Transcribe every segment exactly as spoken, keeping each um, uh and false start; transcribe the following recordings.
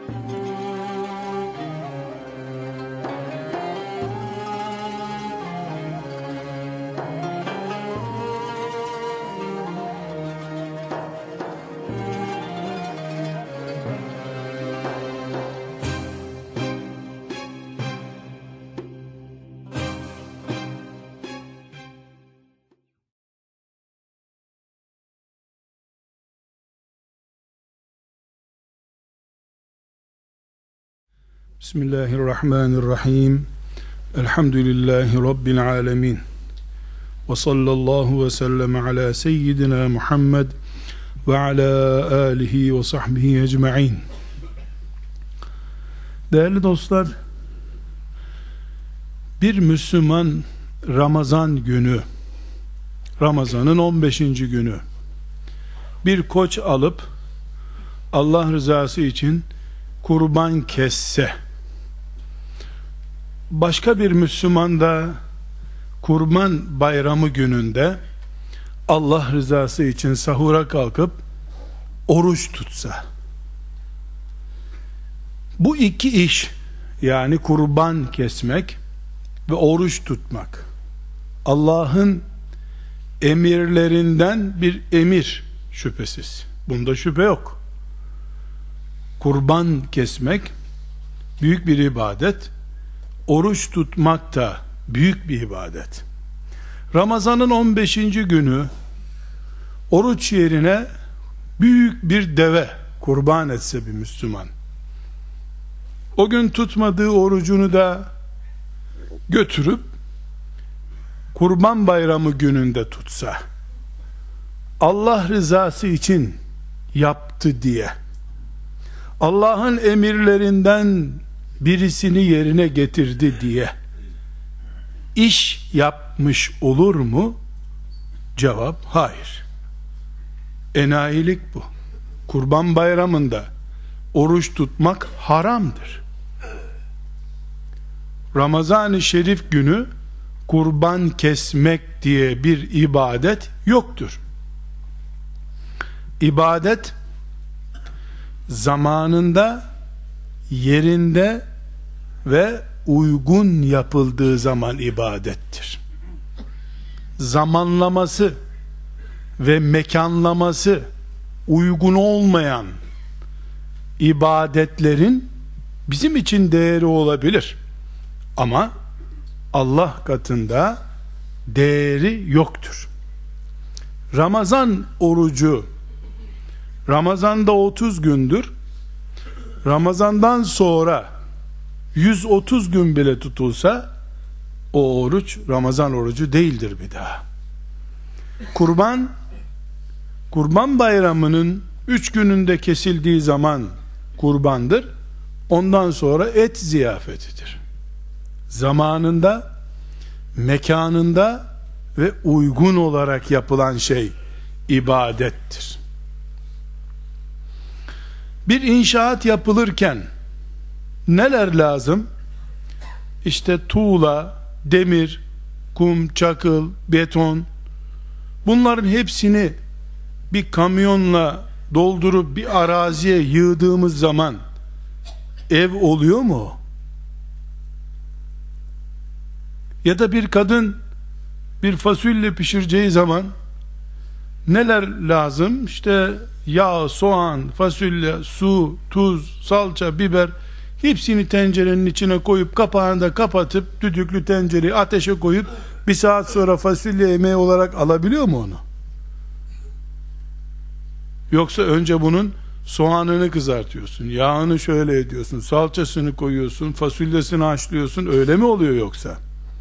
Bismillahirrahmanirrahim. Elhamdülillahi Rabbil alemin. Ve sallallahu ve sellem ala seyyidina Muhammed ve ala alihi ve sahbihi ecma'in. Değerli dostlar, bir Müslüman Ramazan günü, Ramazan'ın on beşinci günü bir koç alıp Allah rızası için kurban kesse, başka bir Müslüman da Kurban Bayramı gününde Allah rızası için sahura kalkıp oruç tutsa, bu iki iş, yani kurban kesmek ve oruç tutmak, Allah'ın emirlerinden bir emir, şüphesiz. Bunda şüphe yok. Kurban kesmek büyük bir ibadet. Oruç tutmak da büyük bir ibadet. Ramazan'ın on beşinci günü oruç yerine büyük bir deve kurban etse bir Müslüman, o gün tutmadığı orucunu da götürüp Kurban Bayramı gününde tutsa, Allah rızası için yaptı diye, Allah'ın emirlerinden birisini yerine getirdi diye iş yapmış olur mu? Cevap hayır. Enayilik bu. Kurban Bayramı'nda oruç tutmak haramdır. Ramazan-ı Şerif günü kurban kesmek diye bir ibadet yoktur. İbadet zamanında, yerinde ve uygun yapıldığı zaman ibadettir. Zamanlaması ve mekanlaması uygun olmayan ibadetlerin bizim için değeri olabilir, ama Allah katında değeri yoktur. Ramazan orucu Ramazan'da otuz gündür. Ramazan'dan sonra yüz otuz gün bile tutulsa o oruç Ramazan orucu değildir bir daha. Kurban Kurban Bayramı'nın üç gününde kesildiği zaman kurbandır. Ondan sonra et ziyafetidir. Zamanında, mekanında ve uygun olarak yapılan şey ibadettir. Bir inşaat yapılırken neler lazım? İşte tuğla, demir, kum, çakıl, beton, bunların hepsini bir kamyonla doldurup bir araziye yığdığımız zaman ev oluyor mu? Ya da bir kadın bir fasulye pişireceği zaman neler lazım? İşte yağ, soğan, fasulye, su, tuz, salça, biber, hepsini tencerenin içine koyup kapağını da kapatıp düdüklü tencereyi ateşe koyup bir saat sonra fasulye yemeği olarak alabiliyor mu onu? Yoksa önce bunun soğanını kızartıyorsun, yağını şöyle ediyorsun, salçasını koyuyorsun, fasulyesini haşlıyorsun, öyle mi oluyor yoksa?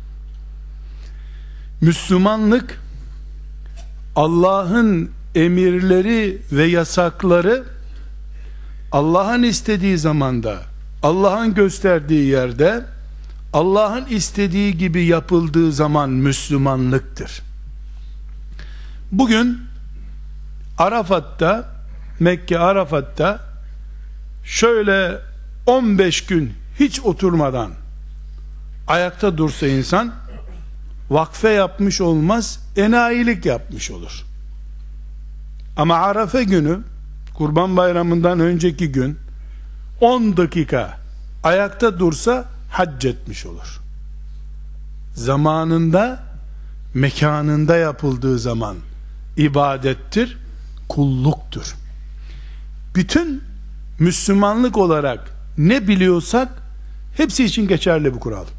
Müslümanlık, Allah'ın emirleri ve yasakları Allah'ın istediği zamanda, Allah'ın gösterdiği yerde, Allah'ın istediği gibi yapıldığı zaman Müslümanlıktır. Bugün Arafat'ta, Mekke Arafat'ta şöyle on beş gün hiç oturmadan ayakta dursa insan, vakfe yapmış olmaz, enayilik yapmış olur. Ama Arafa günü, Kurban Bayramı'ndan önceki gün on dakika ayakta dursa hac etmiş olur. Zamanında, mekanında yapıldığı zaman ibadettir, kulluktur. Bütün Müslümanlık olarak ne biliyorsak hepsi için geçerli bu kural.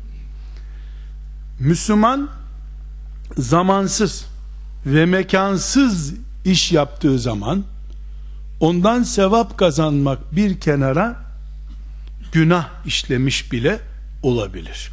Müslüman zamansız ve mekansız iş yaptığı zaman ondan sevap kazanmak bir kenara, günah işlemiş bile olabilir.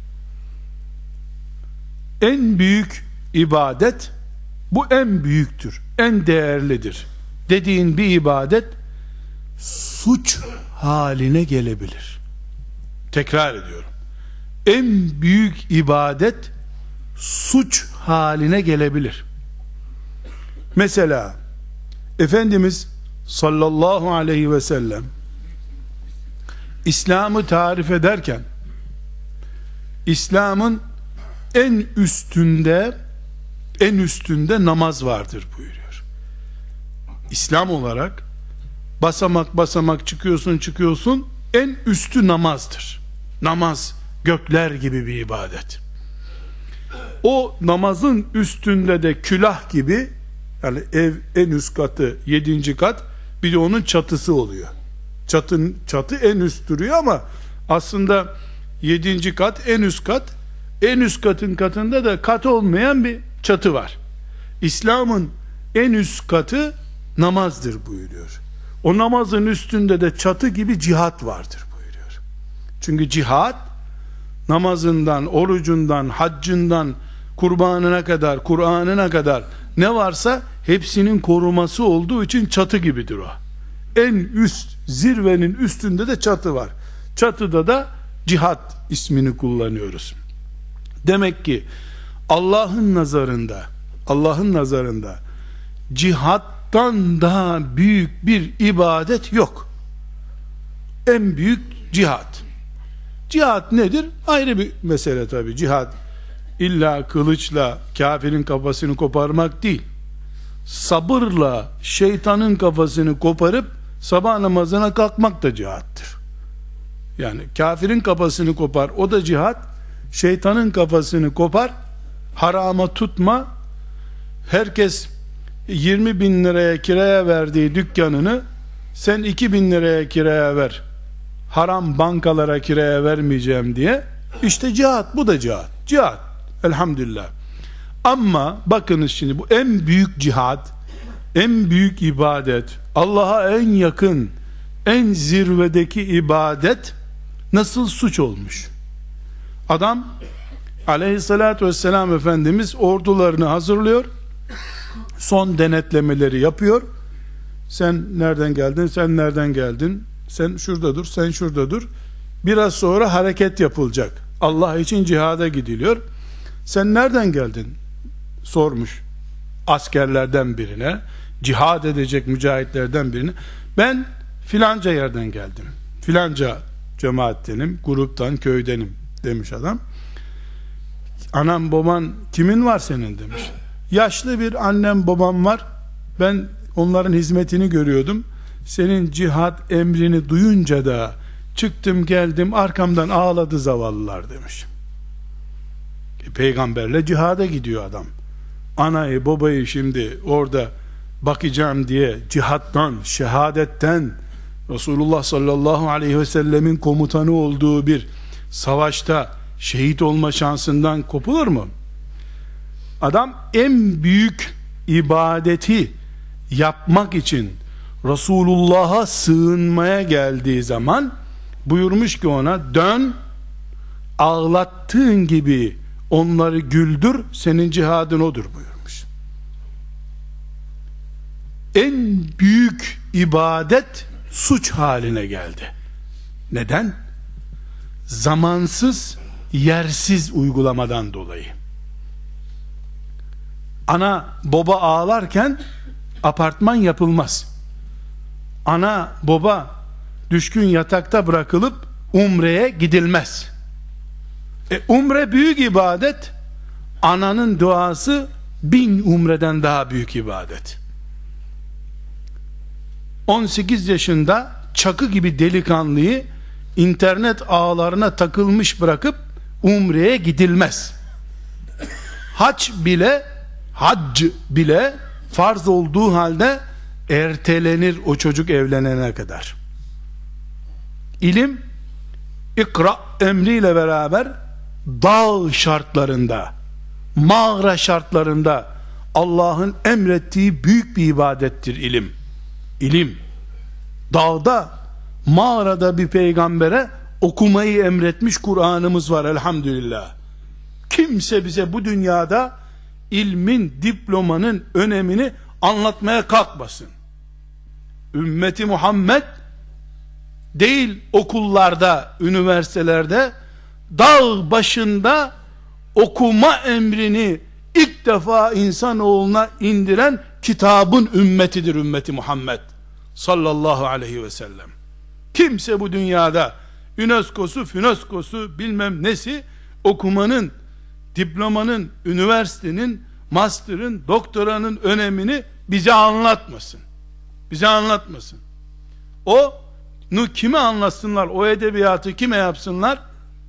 En büyük ibadet, bu en büyüktür, en değerlidir dediğin bir ibadet suç haline gelebilir. Tekrar ediyorum. En büyük ibadet suç haline gelebilir. Mesela Efendimiz sallallahu aleyhi ve sellem İslam'ı tarif ederken İslam'ın en üstünde en üstünde namaz vardır buyuruyor. İslam olarak basamak basamak çıkıyorsun çıkıyorsun, en üstü namazdır. Namaz gökler gibi bir ibadet. O namazın üstünde de külah gibi, yani ev en üst katı yedinci kat, bir de onun çatısı oluyor. Çatın, çatı en üst duruyor ama aslında yedinci kat en üst kat, en üst katın katında da kat olmayan bir çatı var. İslam'ın en üst katı namazdır buyuruyor. O namazın üstünde de çatı gibi cihat vardır buyuruyor. Çünkü cihat namazından, orucundan, haccından, kurbanına kadar, Kur'an'ına kadar ne varsa hepsinin koruması olduğu için çatı gibidir o. En üst, zirvenin üstünde de çatı var. Çatıda da cihat ismini kullanıyoruz. Demek ki Allah'ın nazarında, Allah'ın nazarında cihattan daha büyük bir ibadet yok. En büyük cihat. Cihat nedir? Ayrı bir mesele tabi. Cihat illa kılıçla kafirin kafasını koparmak değil. Sabırla şeytanın kafasını koparıp sabah namazına kalkmak da cihattır. Yani kafirin kafasını kopar, o da cihat. Şeytanın kafasını kopar, harama tutma. Herkes yirmi bin liraya kiraya verdiği dükkanını sen iki bin liraya kiraya ver, haram bankalara kiraya vermeyeceğim diye, işte cihat, bu da cihat. Cihat elhamdülillah. Ama bakınız şimdi, bu en büyük cihat, en büyük ibadet, Allah'a en yakın, en zirvedeki ibadet nasıl suç olmuş? Adam aleyhissalatü vesselam Efendimiz ordularını hazırlıyor, son denetlemeleri yapıyor. Sen nereden geldin, sen nereden geldin, sen şurada dur, sen şurada dur. Biraz sonra hareket yapılacak, Allah için cihada gidiliyor. Sen nereden geldin sormuş askerlerden birine, cihad edecek mücahitlerden birine. Ben filanca yerden geldim, filanca cemaattenim, gruptan, köydenim demiş adam. Anam baban kimin var senin demiş. Yaşlı bir annem babam var, ben onların hizmetini görüyordum. Senin cihat emrini duyunca da çıktım geldim, arkamdan ağladı zavallılar demiş. E, peygamberle cihada gidiyor adam. Anayı babayı şimdi orada bakacağım diye cihattan, şehadetten, Resulullah sallallahu aleyhi ve sellemin komutanı olduğu bir savaşta şehit olma şansından kopulur mu? Adam en büyük ibadeti yapmak için Resulullah'a sığınmaya geldiği zaman buyurmuş ki ona, dön, ağlattığın gibi onları güldür, senin cihadın odur buyurmuş. En büyük ibadet suç haline geldi. Neden? Zamansız, yersiz uygulamadan dolayı. Ana baba ağlarken apartman yapılmaz. Ana baba düşkün yatakta bırakılıp umreye gidilmez. E, umre büyük ibadet. Ananın duası bin umreden daha büyük ibadet. on sekiz yaşında çakı gibi delikanlıyı internet ağlarına takılmış bırakıp umreye gidilmez. Hac bile hac bile farz olduğu halde ertelenir o çocuk evlenene kadar. İlim ikra emriyle beraber dağ şartlarında, mağara şartlarında Allah'ın emrettiği büyük bir ibadettir ilim. İlim. Dağda, mağarada bir peygambere okumayı emretmiş Kur'an'ımız var elhamdülillah. Kimse bize bu dünyada ilmin, diplomanın önemini anlatmaya kalkmasın. Ümmeti Muhammed değil okullarda, üniversitelerde, dağ başında okuma emrini ilk defa insanoğluna indiren kitabın ümmetidir ümmeti Muhammed sallallahu aleyhi ve sellem. Kimse bu dünyada UNESCO'su, FUNESCO'su bilmem nesi okumanın, diplomanın, üniversitenin, master'ın, doktoranın önemini bize anlatmasın. Bize anlatmasın. O nu kime anlatsınlar? O edebiyatı kime yapsınlar?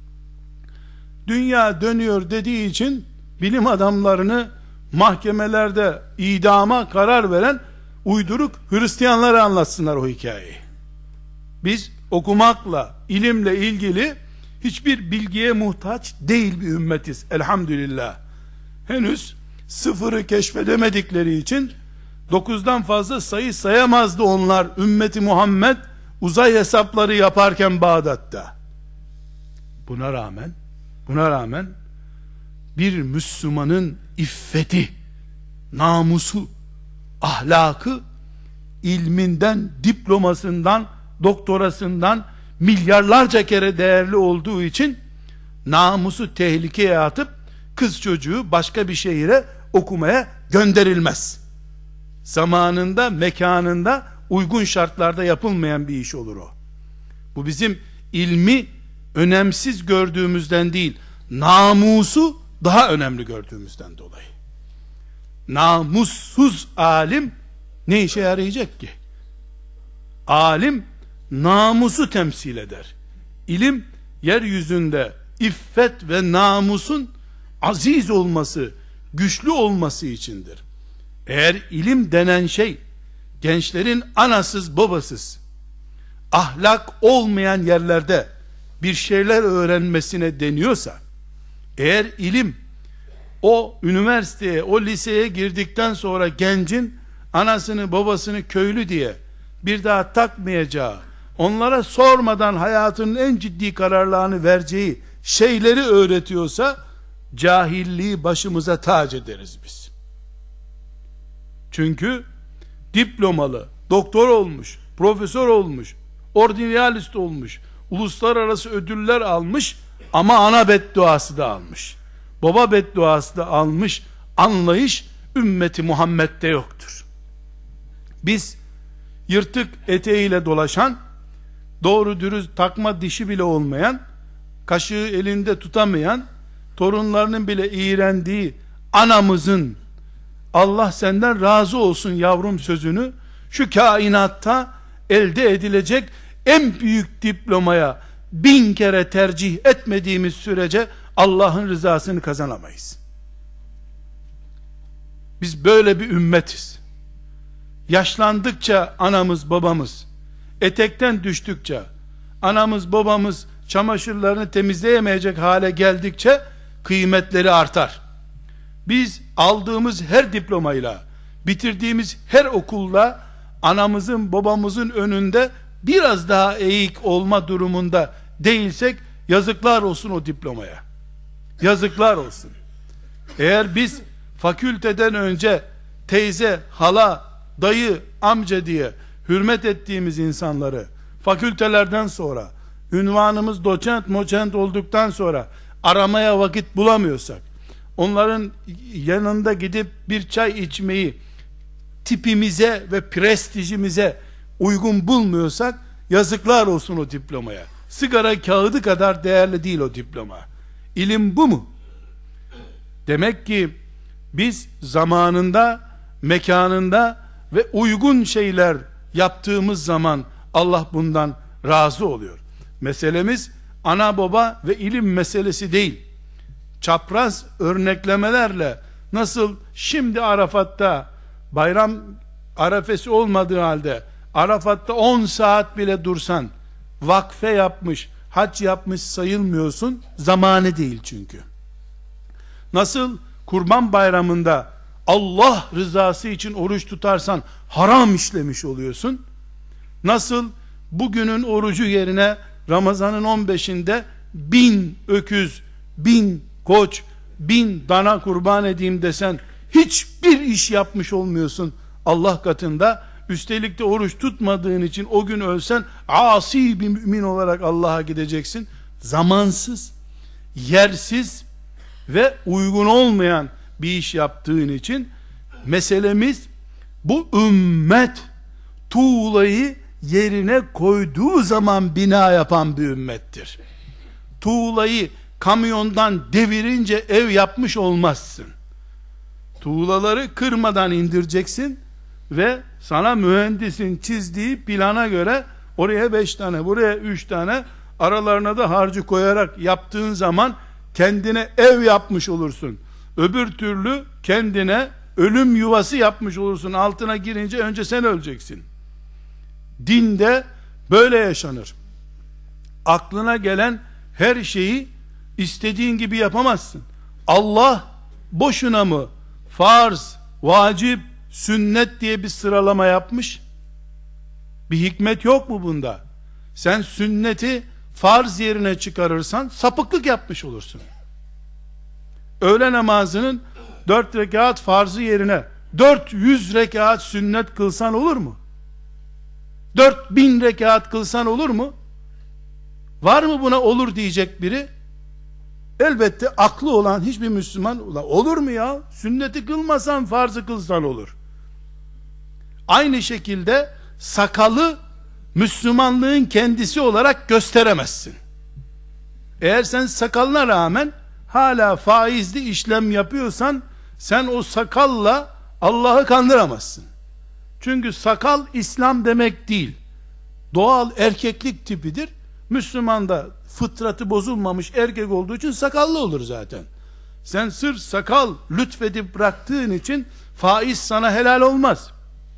Dünya dönüyor dediği için bilim adamlarını mahkemelerde idama karar veren uyduruk Hristiyanlara anlatsınlar o hikayeyi. Biz okumakla, ilimle ilgili hiçbir bilgiye muhtaç değil bir ümmetiz elhamdülillah. Henüz sıfırı keşfedemedikleri için dokuzdan fazla sayı sayamazdı onlar, ümmeti Muhammed uzay hesapları yaparken Bağdat'ta. Buna rağmen buna rağmen bir Müslümanın iffeti, namusu, ahlakı ilminden, diplomasından, doktorasından milyarlarca kere değerli olduğu için namusu tehlikeye atıp kız çocuğu başka bir şehire okumaya gönderilmez. Zamanında, mekanında, uygun şartlarda yapılmayan bir iş olur o. Bu bizim ilmi önemsiz gördüğümüzden değil, namusu daha önemli gördüğümüzden dolayı. Namussuz alim ne işe yarayacak ki? Alim namusu temsil eder. İlim yeryüzünde iffet ve namusun aziz olması, güçlü olması içindir. Eğer ilim denen şey gençlerin anasız babasız, ahlak olmayan yerlerde bir şeyler öğrenmesine deniyorsa, eğer ilim o üniversiteye, o liseye girdikten sonra gencin anasını babasını köylü diye bir daha takmayacağı, onlara sormadan hayatının en ciddi kararlarını vereceği şeyleri öğretiyorsa, cahilliği başımıza tac ederiz biz. Çünkü diplomalı, doktor olmuş, profesör olmuş, ordinalist olmuş, uluslararası ödüller almış ama ana bedduası da almış, baba bedduası da almış anlayış ümmeti Muhammed'de yoktur. Biz yırtık eteğiyle dolaşan, doğru dürüst takma dişi bile olmayan, kaşığı elinde tutamayan, torunlarının bile iğrendiği anamızın Allah senden razı olsun yavrum sözünü şu kainatta elde edilecek en büyük diplomaya bin kere tercih etmediğimiz sürece Allah'ın rızasını kazanamayız. Biz böyle bir ümmetiz. Yaşlandıkça anamız babamız, etekten düştükçe anamız babamız çamaşırlarını temizleyemeyecek hale geldikçe kıymetleri artar. Biz aldığımız her diplomayla, bitirdiğimiz her okulla anamızın babamızın önünde biraz daha eğik olma durumunda değilsek yazıklar olsun o diplomaya. Yazıklar olsun. Eğer biz fakülteden önce teyze, hala, dayı, amca diye hürmet ettiğimiz insanları fakültelerden sonra ünvanımız doçent moçent olduktan sonra aramaya vakit bulamıyorsak, onların yanında gidip bir çay içmeyi tipimize ve prestijimize uygun bulmuyorsak yazıklar olsun o diplomaya. Sigara kağıdı kadar değerli değil o diploma. İlim bu mu? Demek ki biz zamanında, mekanında ve uygun şeyler yaptığımız zaman Allah bundan razı oluyor. Meselemiz ana baba ve ilim meselesi değil. Çapraz örneklemelerle, nasıl şimdi Arafat'ta bayram arefesi olmadığı halde Arafat'ta on saat bile dursan vakfe yapmış, hac yapmış sayılmıyorsun, zamanı değil çünkü. Nasıl Kurban Bayramı'nda Allah rızası için oruç tutarsan haram işlemiş oluyorsun, nasıl bugünün orucu yerine Ramazan'ın on beşinde bin öküz, bin koç, bin dana kurban edeyim desen hiçbir iş yapmış olmuyorsun Allah katında. Üstelik de oruç tutmadığın için o gün ölsen asi bir mümin olarak Allah'a gideceksin. Zamansız, yersiz ve uygun olmayan bir iş yaptığın için meselemiz, bu ümmet tuğlayı yerine koyduğu zaman bina yapan bir ümmettir. Tuğlayı kamyondan devirince ev yapmış olmazsın. Tuğlaları kırmadan indireceksin ve sana mühendisin çizdiği plana göre oraya beş tane, buraya üç tane, aralarına da harcı koyarak yaptığın zaman kendine ev yapmış olursun. Öbür türlü kendine ölüm yuvası yapmış olursun. Altına girince önce sen öleceksin. Dinde böyle yaşanır. Aklına gelen her şeyi istediğin gibi yapamazsın. Allah boşuna mı farz, vacip, sünnet diye bir sıralama yapmış? Bir hikmet yok mu bunda? Sen sünneti farz yerine çıkarırsan sapıklık yapmış olursun. Öğle namazının dört rekat farzı yerine dört yüz rekat sünnet kılsan olur mu? dört bin rekat kılsan olur mu? Var mı buna olur diyecek biri? Elbette aklı olan hiçbir Müslüman olur mu ya? Sünneti kılmasan farzı kılsan olur. Aynı şekilde sakalı Müslümanlığın kendisi olarak gösteremezsin. Eğer sen sakalına rağmen hala faizli işlem yapıyorsan, sen o sakalla Allah'ı kandıramazsın. Çünkü sakal İslam demek değil. Doğal erkeklik tipidir. Müslüman da fıtratı bozulmamış erkek olduğu için sakallı olur zaten. Sen sırf sakal lütfedip bıraktığın için faiz sana helal olmaz.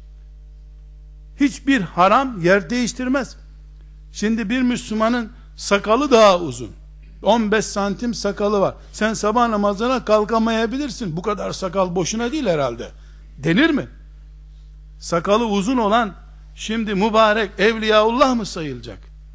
Hiçbir haram yer değiştirmez. Şimdi bir Müslümanın sakalı daha uzun. on beş santim sakalı var. Sen sabah namazına kalkamayabilirsin. Bu kadar sakal boşuna değil herhalde. Denir mi? Sakalı uzun olan şimdi mübarek Evliyaullah mı sayılacak?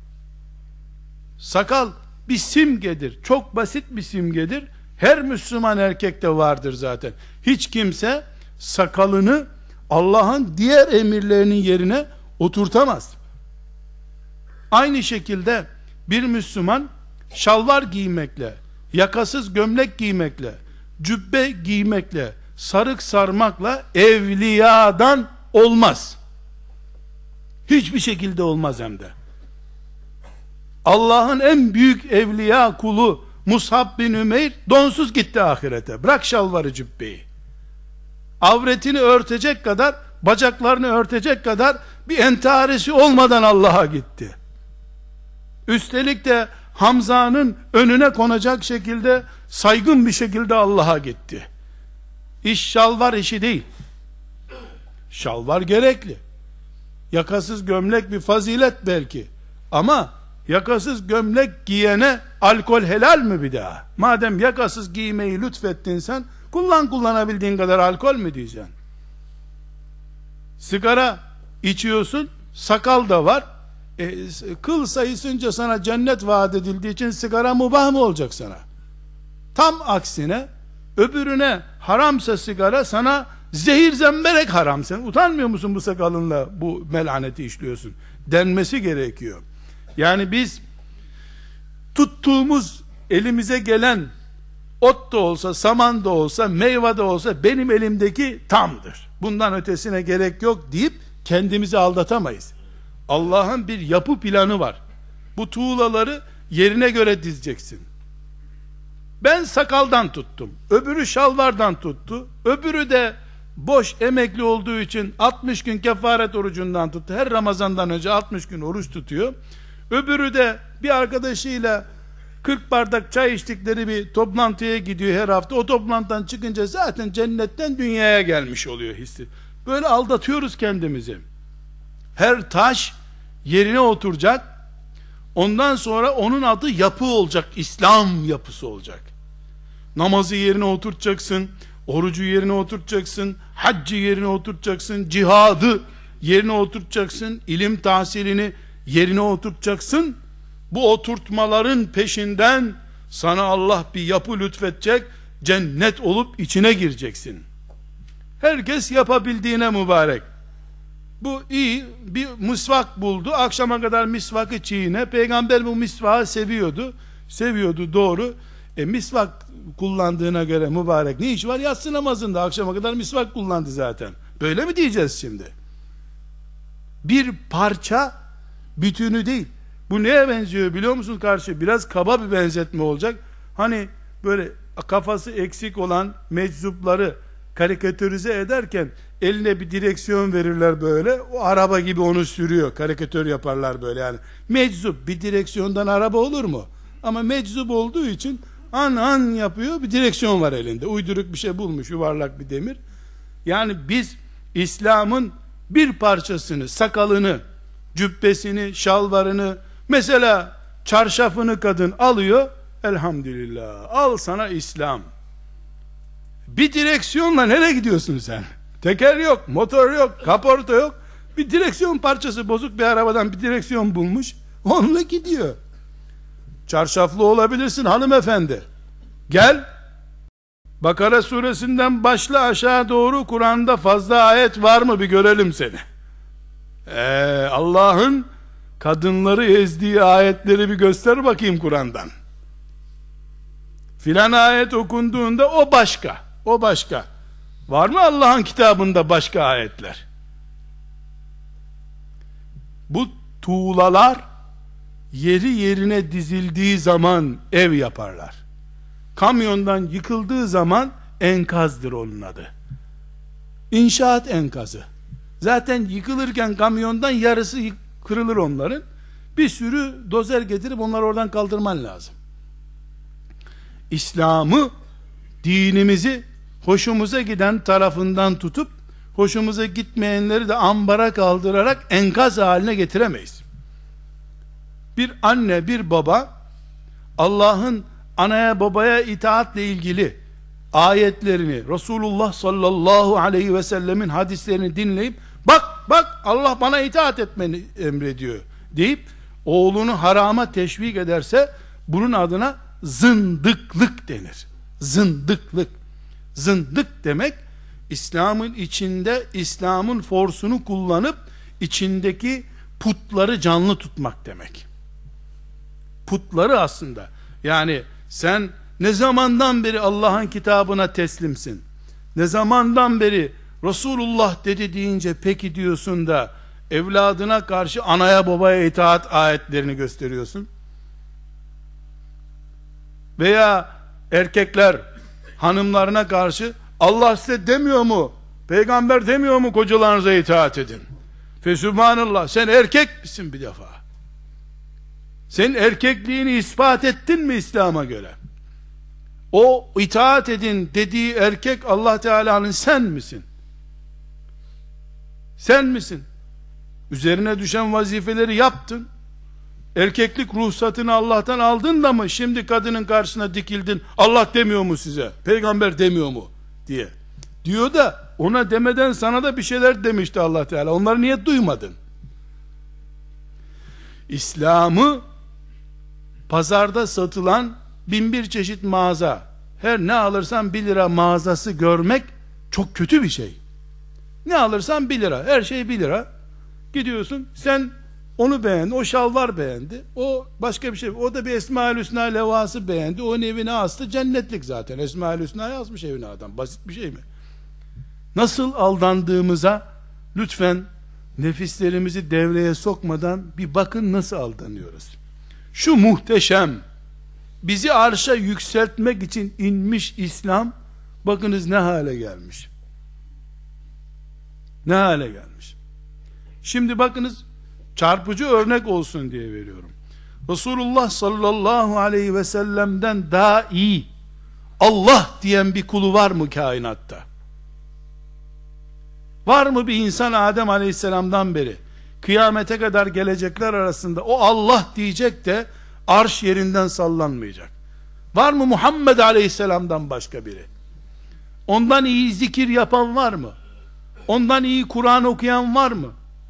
Sakal bir simgedir. Çok basit bir simgedir. Her Müslüman erkekte vardır zaten. Hiç kimse sakalını Allah'ın diğer emirlerinin yerine oturtamaz. Aynı şekilde bir Müslüman şalvar giymekle, yakasız gömlek giymekle, cübbe giymekle, sarık sarmakla evliyadan olmaz. Hiçbir şekilde olmaz hem de. Allah'ın en büyük evliya kulu Mus'ab bin Ümeyr donsuz gitti ahirete. Bırak şalvarı cübbeyi. Avretini örtecek kadar, bacaklarını örtecek kadar bir entaresi olmadan Allah'a gitti. Üstelik de Hamza'nın önüne konacak şekilde, saygın bir şekilde Allah'a gitti. İş şalvar işi değil. Şalvar gerekli. Yakasız gömlek bir fazilet belki. Ama yakasız gömlek giyene alkol helal mi bir daha? Madem yakasız giymeyi lütfettin sen, kullan kullanabildiğin kadar alkol mü diyeceksin? Sigara içiyorsun, sakal da var. E, kıl sayısınca sana cennet vaat edildiği için sigara mubah mı olacak sana? Tam aksine, öbürüne haramsa sigara, sana zehir zemberek haram. Sen utanmıyor musun bu sakalınla bu melaneti işliyorsun denmesi gerekiyor. Yani biz tuttuğumuz, elimize gelen ot da olsa, saman da olsa, meyve de olsa benim elimdeki tamdır, bundan ötesine gerek yok deyip kendimizi aldatamayız. Allah'ın bir yapı planı var. Bu tuğlaları yerine göre dizeceksin. Ben sakaldan tuttum, öbürü şalvardan tuttu, öbürü de boş emekli olduğu için altmış gün kefaret orucundan tuttu. Her Ramazan'dan önce altmış gün oruç tutuyor. Öbürü de bir arkadaşıyla kırk bardak çay içtikleri bir toplantıya gidiyor her hafta. O toplantıdan çıkınca zaten cennetten dünyaya gelmiş oluyor hissi. Böyle aldatıyoruz kendimizi. Her taş yerine oturacak. Ondan sonra onun adı yapı olacak. İslam yapısı olacak. Namazı yerine oturtacaksın. Orucu yerine oturtacaksın. Haccı yerine oturtacaksın. Cihadı yerine oturtacaksın. İlim tahsilini yerine oturtacaksın. Bu oturtmaların peşinden sana Allah bir yapı lütfedecek. Cennet olup içine gireceksin. Herkes yapabildiğine mübarek. Bu iyi, bir misvak buldu, akşama kadar misvakı çiğne. Peygamber bu misvağı seviyordu. Seviyordu, doğru. E misvak kullandığına göre mübarek ne iş var? Yatsı namazında akşama kadar misvak kullandı zaten. Böyle mi diyeceğiz şimdi? Bir parça bütünü değil. Bu neye benziyor biliyor musun karşı? Biraz kaba bir benzetme olacak. Hani böyle kafası eksik olan meczupları karikatürize ederken eline bir direksiyon verirler böyle. O araba gibi onu sürüyor. Karikatür yaparlar böyle yani. Meczup bir direksiyondan araba olur mu? Ama meczup olduğu için an an yapıyor. Bir direksiyon var elinde. Uyduruk bir şey bulmuş. Yuvarlak bir demir. Yani biz İslam'ın bir parçasını, sakalını, cübbesini, şalvarını, mesela çarşafını kadın alıyor. Elhamdülillah. Al sana İslam. Bir direksiyonla nereye gidiyorsun sen? Teker yok, motor yok, kaporta yok. Bir direksiyon parçası bozuk bir arabadan bir direksiyon bulmuş. Onunla gidiyor. Çarşaflı olabilirsin hanımefendi. Gel. Bakara suresinden başla aşağı doğru Kur'an'da fazla ayet var mı bir görelim seni. Ee, Allah'ın kadınları ezdiği ayetleri bir göster bakayım Kur'an'dan. Filan ayet okunduğunda o başka. O başka. Var mı Allah'ın kitabında başka ayetler? Bu tuğlalar yeri yerine dizildiği zaman ev yaparlar. Kamyondan yıkıldığı zaman enkazdır onun adı. İnşaat enkazı. Zaten yıkılırken kamyondan yarısı kırılır onların. Bir sürü dozer getirip onları oradan kaldırman lazım. İslam'ı, dinimizi hoşumuza giden tarafından tutup hoşumuza gitmeyenleri de ambara kaldırarak enkaz haline getiremeyiz. Bir anne, bir baba Allah'ın anaya babaya itaatle ilgili ayetlerini, Resulullah sallallahu aleyhi ve sellemin hadislerini dinleyip bak bak Allah bana itaat etmeni emrediyor deyip oğlunu harama teşvik ederse bunun adına zındıklık denir. Zındıklık. Zındık demek İslam'ın içinde İslam'ın forsunu kullanıp içindeki putları canlı tutmak demek. Putları aslında yani sen ne zamandan beri Allah'ın kitabına teslimsin? Ne zamandan beri Resulullah dedi deyince peki diyorsun da evladına karşı anaya babaya itaat ayetlerini gösteriyorsun? Veya erkekler hanımlarına karşı Allah size demiyor mu? Peygamber demiyor mu kocalarınıza itaat edin? Fesubhanallah, sen erkek misin bir defa? Sen erkekliğini ispat ettin mi İslam'a göre? O itaat edin dediği erkek Allah Teala'nın sen misin? Sen misin? Üzerine düşen vazifeleri yaptın. Erkeklik ruhsatını Allah'tan aldın da mı şimdi kadının karşısına dikildin, Allah demiyor mu size, peygamber demiyor mu diye diyor da ona demeden sana da bir şeyler demişti Allah Teala, onları niye duymadın? İslam'ı pazarda satılan bin bir çeşit mağaza, her ne alırsan bir lira mağazası görmek çok kötü bir şey. Ne alırsan bir lira, her şey bir lira. Gidiyorsun sen, onu beğendi, o şalvar beğendi, o başka bir şey, o da bir Esma-ül Hüsna levhası beğendi, onun evine astı, cennetlik zaten, Esma-ül Hüsna yazmış evine adam, basit bir şey mi? Nasıl aldandığımıza lütfen nefislerimizi devreye sokmadan bir bakın nasıl aldanıyoruz. Şu muhteşem, bizi arşa yükseltmek için inmiş İslam, bakınız ne hale gelmiş. Ne hale gelmiş. Şimdi bakınız, çarpıcı örnek olsun diye veriyorum. Resulullah sallallahu aleyhi ve sellem'den daha iyi Allah diyen bir kulu var mı kainatta? Var mı bir insan Adem aleyhisselamdan beri kıyamete kadar gelecekler arasında o Allah diyecek de arş yerinden sallanmayacak? Var mı Muhammed aleyhisselamdan başka biri? Ondan iyi zikir yapan var mı? Ondan iyi Kur'an okuyan var mı?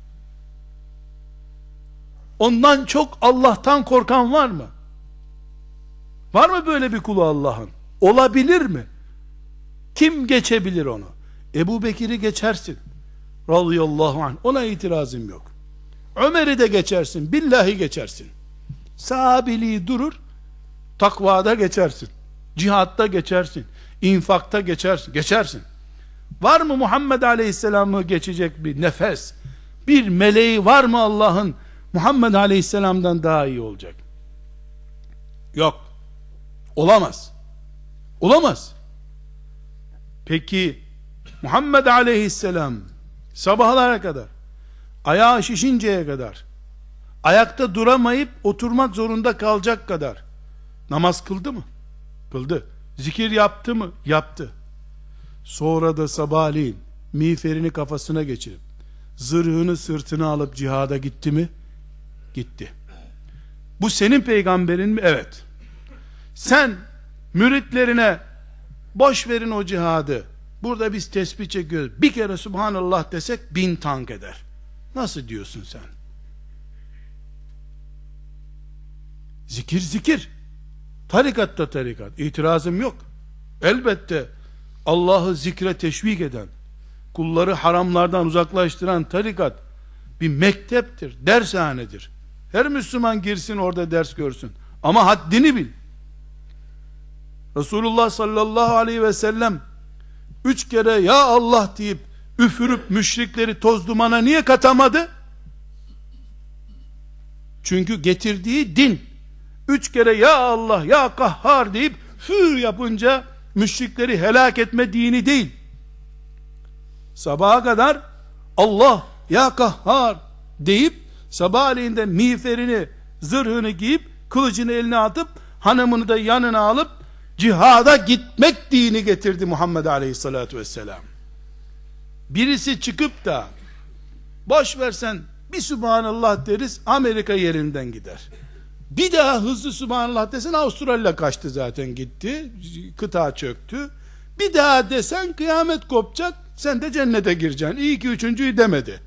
Ondan çok Allah'tan korkan var mı? Var mı böyle bir kulu Allah'ın? Olabilir mi? Kim geçebilir onu? Ebu Bekir'i geçersin radıyallahu anh, ona itirazım yok. Ömer'i de geçersin, billahi geçersin. Sahabiliği durur, takvada geçersin, cihatta geçersin, infakta geçersin, geçersin. Var mı Muhammed Aleyhisselam'ı geçecek bir nefes, bir meleği var mı Allah'ın Muhammed Aleyhisselam'dan daha iyi olacak? Yok. Olamaz. Olamaz. Peki Muhammed Aleyhisselam sabahlara kadar, ayağı şişinceye kadar, ayakta duramayıp oturmak zorunda kalacak kadar namaz kıldı mı? Kıldı. Zikir yaptı mı? Yaptı. Sonra da sabahleyin miğferini kafasına geçirip zırhını sırtına alıp cihada gitti mi? Gitti. Bu senin peygamberin mi? Evet. Sen müritlerine boş verin o cihadı, burada biz tesbih çekiyoruz, bir kere Subhanallah desek bin tank eder. Nasıl diyorsun sen? Zikir zikir, tarikatta tarikat, itirazım yok. Elbette Allah'ı zikre teşvik eden, kulları haramlardan uzaklaştıran tarikat bir mekteptir, dershanedir. Her Müslüman girsin orada ders görsün, ama haddini bil. Resulullah sallallahu aleyhi ve sellem üç kere ya Allah deyip üfürüp müşrikleri toz dumana niye katamadı? Çünkü getirdiği din üç kere ya Allah ya Kahhar deyip für yapınca müşrikleri helak etme dini değil. Sabaha kadar Allah ya Kahhar deyip sabahleyin miğferini, zırhını giyip kılıcını eline atıp hanımını da yanına alıp cihada gitmek dini getirdi Muhammed Aleyhisselatü Vesselam. Birisi çıkıp da boş versen bir Subhanallah deriz, Amerika yerinden gider. Bir daha hızlı Subhanallah desen Avustralya kaçtı zaten, gitti, kıta çöktü. Bir daha desen kıyamet kopacak, sen de cennete gireceksin. İyi ki üçüncüyü demedi.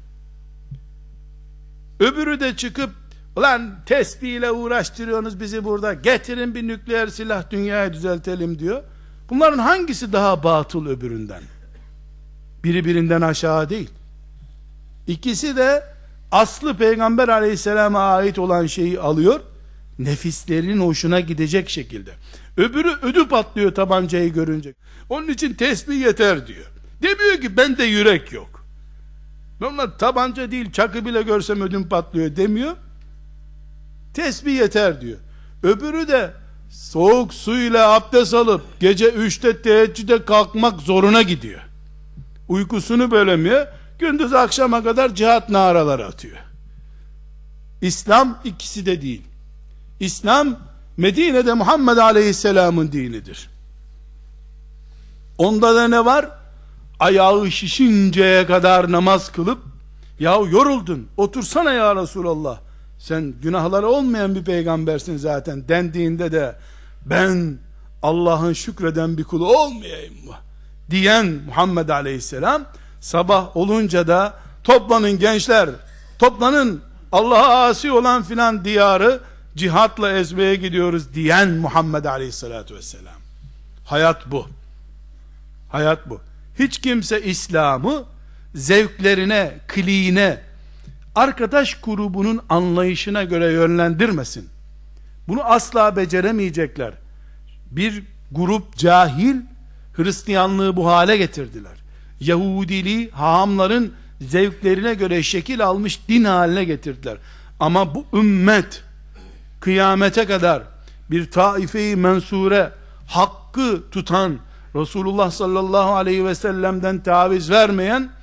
Öbürü de çıkıp ulan tesbihle uğraştırıyorsunuz bizi burada, getirin bir nükleer silah dünyayı düzeltelim diyor. Bunların hangisi daha batıl öbüründen? Biri birinden aşağı değil. İkisi de aslı Peygamber aleyhisselama ait olan şeyi alıyor, nefislerinin hoşuna gidecek şekilde. Öbürü ödü patlıyor tabancayı görünce. Onun için tesbih yeter diyor. Demiyor ki bende yürek yok. Onlar tabanca değil, çakı bile görsem ödüm patlıyor demiyor. Tesbih yeter diyor. Öbürü de soğuk suyla abdest alıp gece üçte teheccüde kalkmak zoruna gidiyor. Uykusunu bölemiyor. Gündüz akşama kadar cihat naraları atıyor. İslam ikisi de değil. İslam Medine'de Muhammed Aleyhisselam'ın dinidir. Onda da ne var? Ayağı şişinceye kadar namaz kılıp, yahu yoruldun, otursana ya Resulallah, sen günahları olmayan bir peygambersin zaten dendiğinde de ben Allah'ın şükreden bir kulu olmayayım mı diyen Muhammed Aleyhisselam, sabah olunca da toplanın gençler, toplanın, Allah'a asi olan filan diyarı cihatla ezmeye gidiyoruz diyen Muhammed Aleyhisselatü Vesselam. Hayat bu. Hayat bu. Hiç kimse İslam'ı zevklerine, kliğine, arkadaş grubunun anlayışına göre yönlendirmesin. Bunu asla beceremeyecekler. Bir grup cahil Hristiyanlığı bu hale getirdiler. Yahudiliği hahamların zevklerine göre şekil almış din haline getirdiler. Ama bu ümmet kıyamete kadar bir taife-i mensure, hakkı tutan, Resulullah sallallahu aleyhi ve sellem'den taviz vermeyen,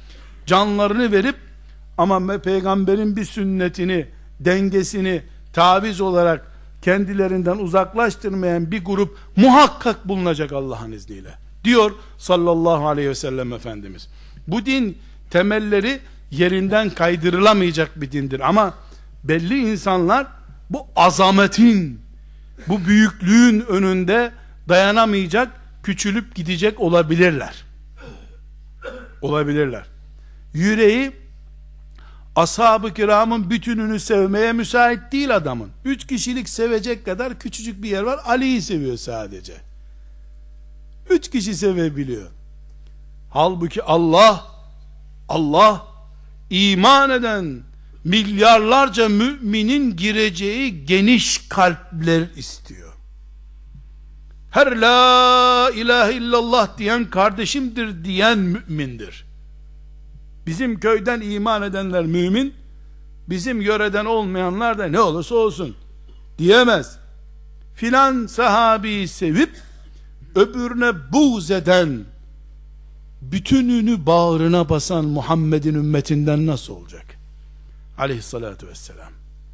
canlarını verip ama peygamberin bir sünnetini, dengesini taviz olarak kendilerinden uzaklaştırmayan bir grup muhakkak bulunacak Allah'ın izniyle, diyor sallallahu aleyhi ve sellem Efendimiz. Bu din temelleri yerinden kaydırılamayacak bir dindir ama belli insanlar bu azametin, bu büyüklüğün önünde dayanamayacak, küçülüp gidecek olabilirler. Olabilirler. Yüreği ashab-ı kiramın bütününü sevmeye müsait değil adamın. Üç kişilik sevecek kadar küçücük bir yer var. Ali'yi seviyor sadece. Üç kişi sevebiliyor. Halbuki Allah, Allah iman eden milyarlarca müminin gireceği geniş kalpler istiyor. Her la ilahe illallah diyen kardeşimdir diyen mümindir. Bizim köyden iman edenler mümin, bizim yöreden olmayanlar da ne olursa olsun diyemez. Filan sahabeyi sevip öbürüne buğz eden, bütününü bağrına basan Muhammed'in ümmetinden nasıl olacak? Aleyhissalatu vesselam.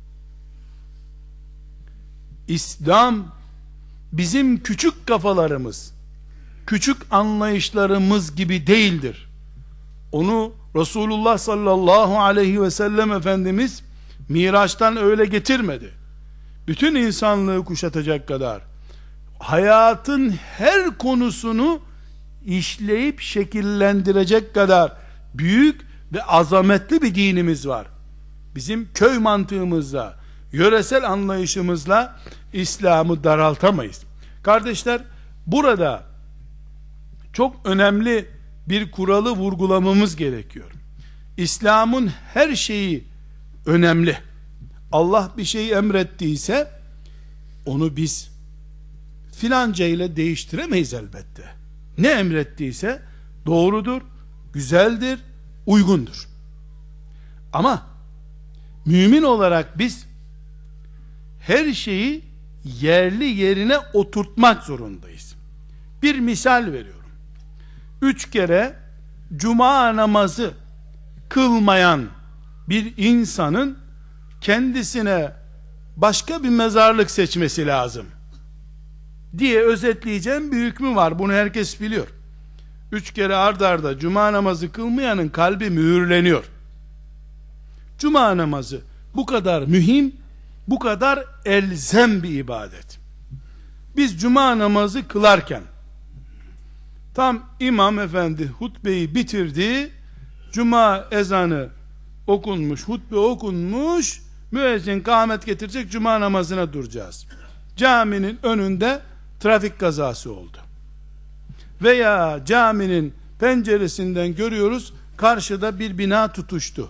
İslam bizim küçük kafalarımız, küçük anlayışlarımız gibi değildir. Onu Resulullah sallallahu aleyhi ve sellem Efendimiz Miraç'tan öyle getirmedi. Bütün insanlığı kuşatacak kadar, hayatın her konusunu işleyip şekillendirecek kadar büyük ve azametli bir dinimiz var. Bizim köy mantığımızla, yöresel anlayışımızla İslam'ı daraltamayız. Kardeşler, burada çok önemli bir kuralı vurgulamamız gerekiyor. İslam'ın her şeyi önemli. Allah bir şeyi emrettiyse onu biz filanca ile değiştiremeyiz elbette. Ne emrettiyse doğrudur, güzeldir, uygundur. Ama mümin olarak biz her şeyi yerli yerine oturtmak zorundayız. Bir misal veriyorum. Üç kere cuma namazı kılmayan bir insanın kendisine başka bir mezarlık seçmesi lazım diye özetleyeceğim bir hükmü var. Bunu herkes biliyor. Üç kere ard arda cuma namazı kılmayanın kalbi mühürleniyor. Cuma namazı bu kadar mühim, bu kadar elzem bir ibadet. Biz cuma namazı kılarken tam imam efendi hutbeyi bitirdi, cuma ezanı okunmuş, hutbe okunmuş, müezzin kâhmet getirecek, cuma namazına duracağız. Caminin önünde trafik kazası oldu. Veya caminin penceresinden görüyoruz, karşıda bir bina tutuştu.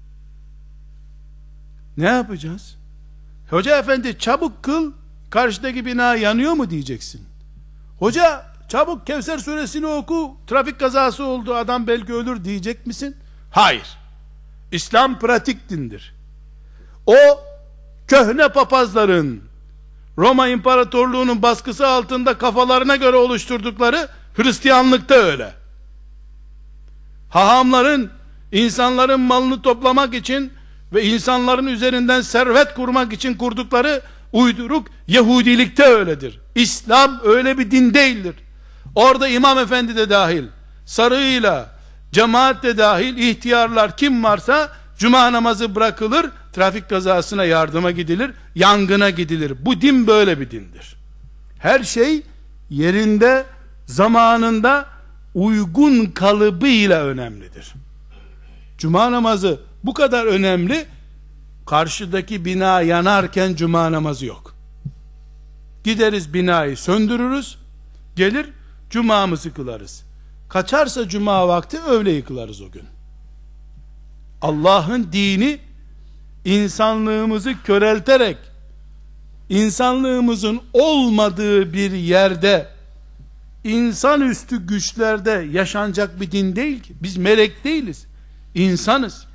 Ne yapacağız? Hoca efendi çabuk kıl, karşıdaki bina yanıyor mu diyeceksin. Hoca çabuk Kevser suresini oku, trafik kazası oldu, adam belki ölür diyecek misin? Hayır. İslam pratik dindir. O köhne papazların Roma İmparatorluğu'nun baskısı altında kafalarına göre oluşturdukları Hristiyanlıkta öyle. Hahamların insanların malını toplamak için ve insanların üzerinden servet kurmak için kurdukları uyduruk Yahudilikte öyledir. İslam öyle bir din değildir. Orada imam efendi de dahil, sarığıyla cemaat de dahil, ihtiyarlar kim varsa cuma namazı bırakılır, trafik kazasına yardıma gidilir, yangına gidilir. Bu din böyle bir dindir. Her şey yerinde, zamanında, uygun kalıbıyla önemlidir. Cuma namazı bu kadar önemli, karşıdaki bina yanarken cuma namazı yok. Gideriz binayı söndürürüz, gelir cumamızı kılarız. Kaçarsa cuma vakti öğle yıkılarız o gün. Allah'ın dini insanlığımızı körelterek, insanlığımızın olmadığı bir yerde, insanüstü güçlerde yaşanacak bir din değil ki. Biz melek değiliz, insanız.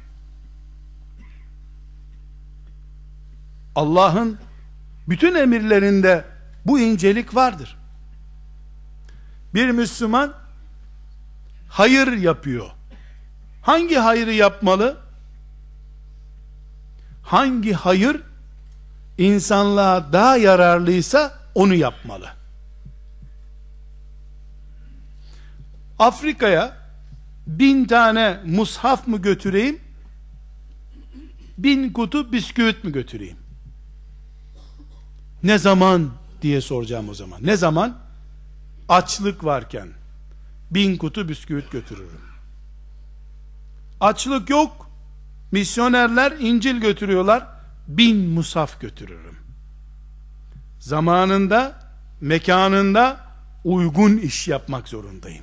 Allah'ın bütün emirlerinde bu incelik vardır. Bir Müslüman hayır yapıyor. Hangi hayrı yapmalı? Hangi hayır insanlığa daha yararlıysa onu yapmalı. Afrika'ya bin tane mushaf mı götüreyim, bin kutu bisküvit mi götüreyim? Ne zaman diye soracağım o zaman. Ne zaman? Açlık varken bin kutu bisküvit götürürüm. Açlık yok, misyonerler İncil götürüyorlar, bin mushaf götürürüm. Zamanında, mekanında uygun iş yapmak zorundayım.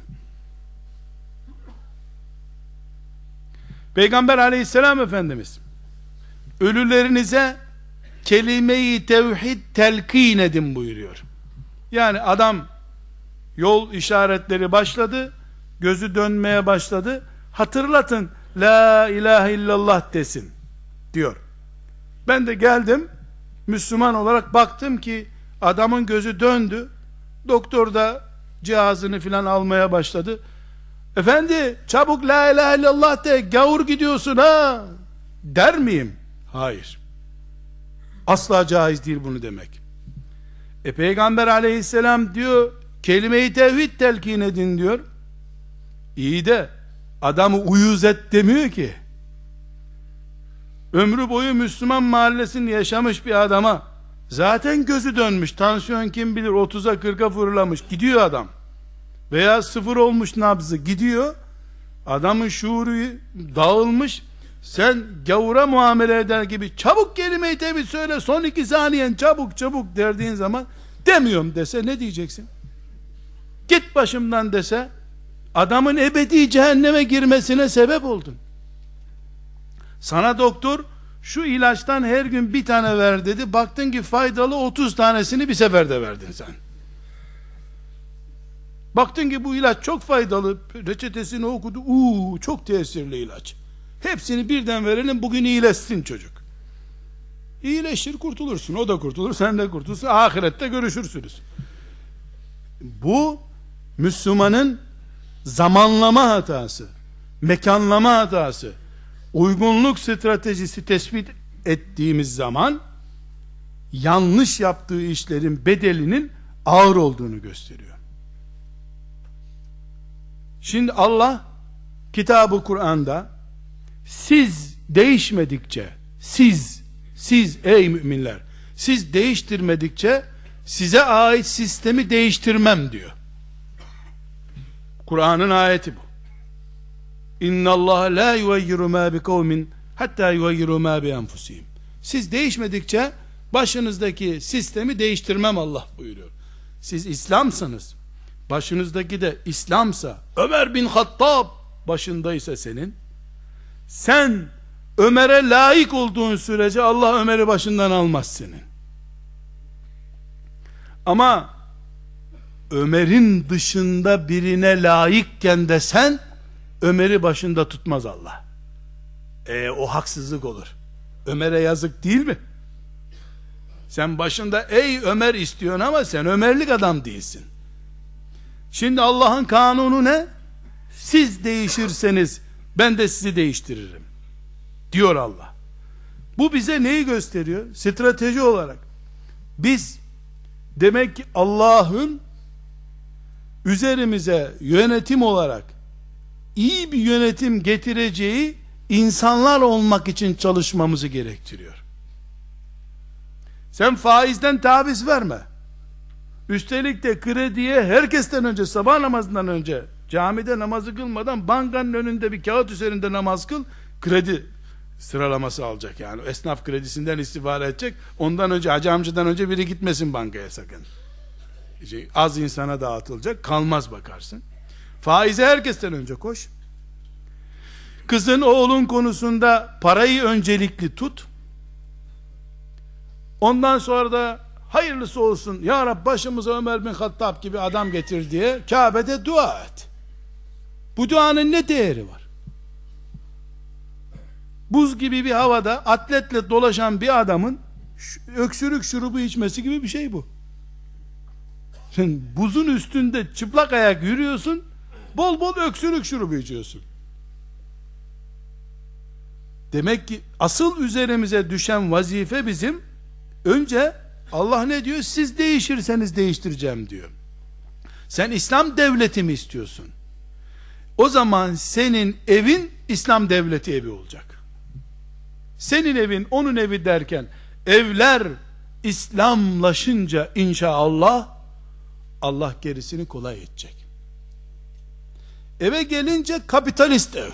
Peygamber aleyhisselam Efendimiz ölülerinize kelime-i tevhid telkin edin buyuruyor. Yani adam yol işaretleri başladı, gözü dönmeye başladı, hatırlatın la ilahe illallah desin diyor. Ben de geldim Müslüman olarak, baktım ki adamın gözü döndü, doktor da cihazını filan almaya başladı. Efendi çabuk la ilahe illallah de, gavur gidiyorsun ha der miyim? Hayır. Asla caiz değil bunu demek. E Peygamber aleyhisselam diyor kelime-i tevhid telkin edin diyor. İyi de adamı uyuz et demiyor ki. Ömrü boyu Müslüman mahallesinde yaşamış bir adama zaten gözü dönmüş, tansiyon kim bilir otuza kırka fırlamış, gidiyor adam. Veya sıfır olmuş nabzı, gidiyor. Adamın şuuru dağılmış. Sen gavura muamele eder gibi çabuk kelime-i tevhid söyle, son iki saniyen çabuk çabuk derdiğin zaman, demiyorum dese ne diyeceksin? Git başımdan dese, adamın ebedi cehenneme girmesine sebep oldun. Sana doktor şu ilaçtan her gün bir tane ver dedi, baktın ki faydalı otuz tanesini bir seferde verdin sen. Baktın ki bu ilaç çok faydalı, reçetesini okudu, uuu çok tesirli ilaç, hepsini birden verelim, bugün iyileşsin çocuk. İyileşir, kurtulursun, o da kurtulur, sen de kurtulursun, ahirette görüşürsünüz. Bu Müslümanın zamanlama hatası, mekanlama hatası. Uygunluk stratejisi tespit ettiğimiz zaman yanlış yaptığı işlerin bedelinin ağır olduğunu gösteriyor. Şimdi Allah Kitab-ı Kur'an'da siz değişmedikçe, siz siz ey müminler, siz değiştirmedikçe size ait sistemi değiştirmem diyor. Kur'an'ın ayeti bu. İnna Allah la yugayyiru ma bi kavmin hatta yugayyiru ma bi enfusihim. Siz değişmedikçe başınızdaki sistemi değiştirmem Allah buyuruyor. Siz İslamsanız, başınızdaki de İslamsa, Ömer bin Hattab başındaysa senin, sen Ömer'e layık olduğun sürece Allah Ömer'i başından almaz senin. Ama Ömer'in dışında birine layıkken de sen Ömer'i başında tutmaz Allah. E, o haksızlık olur. Ömer'e yazık değil mi? Sen başında ey Ömer istiyorsun ama sen Ömerlik adam değilsin. Şimdi Allah'ın kanunu ne? Siz değişirseniz ben de sizi değiştiririm diyor Allah. Bu bize neyi gösteriyor? Strateji olarak biz demek ki Allah'ın üzerimize yönetim olarak iyi bir yönetim getireceği insanlar olmak için çalışmamızı gerektiriyor. Sen faizden taviz verme. Üstelik de krediye herkesten önce, sabah namazından önce camide namazı kılmadan bankanın önünde bir kağıt üzerinde namaz kıl, kredi sıralaması alacak. Yani esnaf kredisinden istifade edecek. Ondan önce, hacı amcadan önce biri gitmesin bankaya sakın. İşte az insana dağıtılacak, kalmaz bakarsın. Faize herkesten önce koş. Kızın oğlun konusunda parayı öncelikli tut. Ondan sonra da hayırlısı olsun ya Rab, başımıza Ömer bin Hattab gibi adam getir diye Kabe'de dua et. Bu duanın ne değeri var? Buz gibi bir havada atletle dolaşan bir adamın öksürük şurubu içmesi gibi bir şey bu. Sen buzun üstünde çıplak ayak yürüyorsun, bol bol öksürük şurubu içiyorsun. Demek ki asıl üzerimize düşen vazife bizim, önce Allah ne diyor? Siz değişirseniz değiştireceğim diyor. Sen İslam devleti mi istiyorsun? O zaman senin evin İslam devleti evi olacak. Senin evin onun evi derken, evler İslamlaşınca inşallah Allah gerisini kolay edecek. Eve gelince kapitalist ev.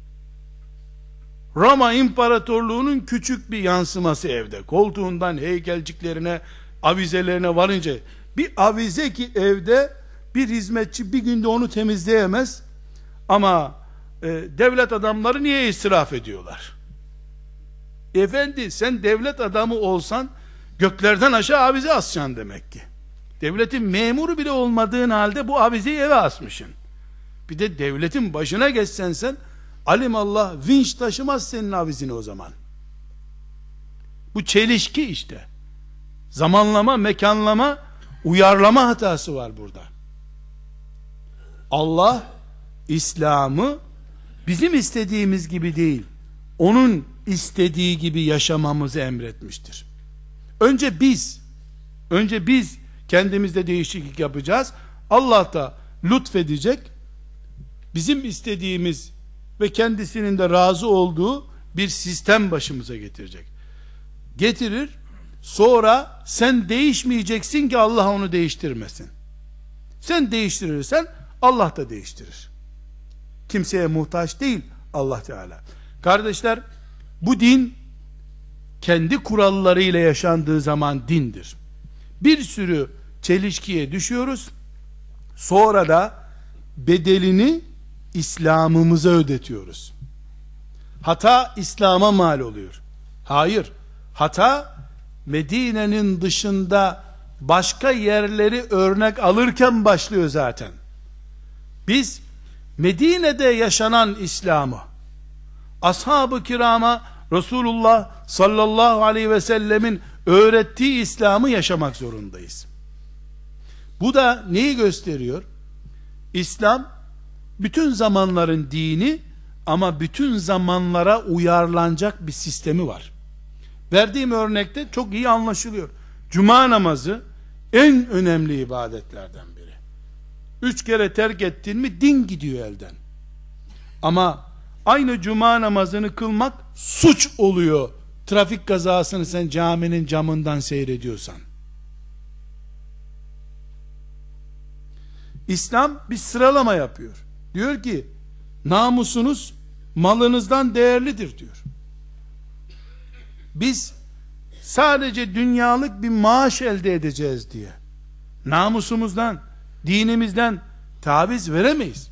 Roma İmparatorluğu'nun küçük bir yansıması evde. Koltuğundan heykelciklerine, avizelerine varınca, bir avize ki evde bir hizmetçi bir günde onu temizleyemez. Ama e, devlet adamları niye israf ediyorlar? Efendi, sen devlet adamı olsan göklerden aşağı avize asacaksın demek ki. Devletin memuru bile olmadığın halde bu avizeyi eve asmışsın. Bir de devletin başına geçsen sen, alimallah vinç taşımaz senin avizini o zaman. Bu çelişki işte. Zamanlama, mekanlama, uyarlama hatası var burada. Allah İslam'ı bizim istediğimiz gibi değil, onun istediği gibi yaşamamızı emretmiştir. Önce biz, önce biz kendimizde değişiklik yapacağız. Allah da lütfedecek, bizim istediğimiz ve kendisinin de razı olduğu bir sistem başımıza getirecek. Getirir, sonra sen değişmeyeceksin ki Allah onu değiştirmesin. Sen değiştirirsen Allah da değiştirir. Kimseye muhtaç değil Allah Teala. Kardeşler, bu din kendi kurallarıyla yaşandığı zaman dindir. Bir sürü çelişkiye düşüyoruz. Sonra da bedelini İslam'ımıza ödetiyoruz. Hata İslam'a mal oluyor. Hayır. Hata Medine'nin dışında başka yerleri örnek alırken başlıyor zaten. Biz Medine'de yaşanan İslam'ı, ashab-ı kirama Resulullah sallallahu aleyhi ve sellemin öğrettiği İslam'ı yaşamak zorundayız. Bu da neyi gösteriyor? İslam bütün zamanların dini ama bütün zamanlara uyarlanacak bir sistemi var. Verdiğim örnekte çok iyi anlaşılıyor. Cuma namazı en önemli ibadetlerden biri. Üç kere terk ettin mi din gidiyor elden. Ama aynı cuma namazını kılmak suç oluyor. Trafik kazasını sen caminin camından seyrediyorsan. İslam bir sıralama yapıyor. Diyor ki namusunuz malınızdan değerlidir diyor. Biz sadece dünyalık bir maaş elde edeceğiz diye namusumuzdan, dinimizden taviz veremeyiz.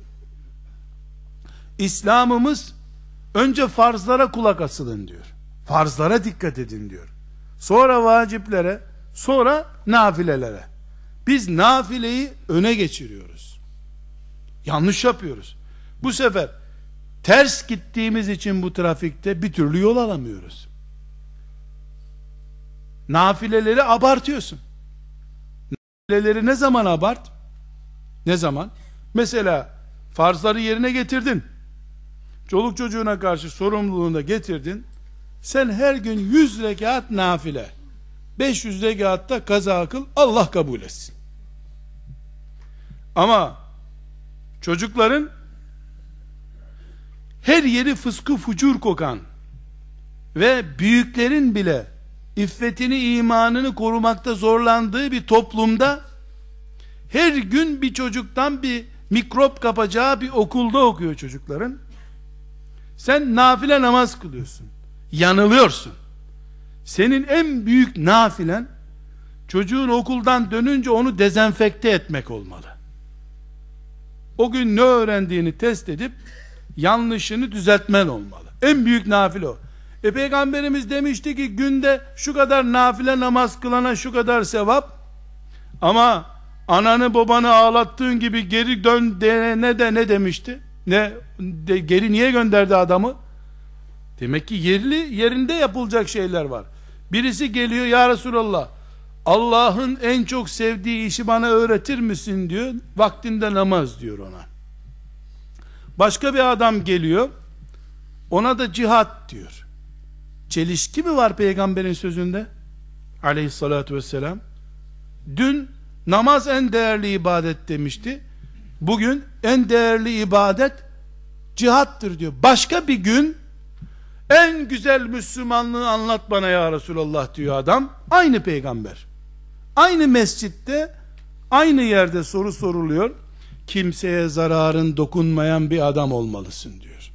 İslam'ımız önce farzlara kulak asılın diyor. Farzlara dikkat edin diyor. Sonra vaciplere, sonra nafilelere. Biz nafileyi öne geçiriyoruz. Yanlış yapıyoruz. Bu sefer ters gittiğimiz için bu trafikte bir türlü yol alamıyoruz. Nafileleri abartıyorsun. Nafileleri ne zaman abart? Ne zaman? Mesela farzları yerine getirdin. Çoluk çocuğuna karşı sorumluluğunu da getirdin. Sen her gün yüz rekat nafile, beş yüz rekatta kaza kıl, Allah kabul etsin. Ama çocukların her yeri fıskı fucur kokan ve büyüklerin bile iffetini, imanını korumakta zorlandığı bir toplumda her gün bir çocuktan bir mikrop kapacağı bir okulda okuyor çocukların. Sen nafile namaz kılıyorsun. Yanılıyorsun. Senin en büyük nafilen çocuğun okuldan dönünce onu dezenfekte etmek olmalı. O gün ne öğrendiğini test edip yanlışını düzeltmen olmalı. En büyük nafile o. E Peygamberimiz demişti ki günde şu kadar nafile namaz kılana şu kadar sevap, ama ananı babanı ağlattığın gibi geri dön ne de ne demişti? Ne de, geri niye gönderdi adamı? Demek ki yerli yerinde yapılacak şeyler var. Birisi geliyor, ya Resulallah, Allah'ın en çok sevdiği işi bana öğretir misin diyor. Vaktinde namaz diyor ona. Başka bir adam geliyor, Ona da cihat diyor. Çelişki mi var peygamberin sözünde? Aleyhissalatu vesselam. Dün namaz en değerli ibadet demişti. Bugün en değerli ibadet cihattır diyor. Başka bir gün en güzel Müslümanlığı anlat bana ya Resulallah diyor adam. Aynı peygamber. Aynı mescitte, aynı yerde soru soruluyor. Kimseye zararın dokunmayan bir adam olmalısın diyor.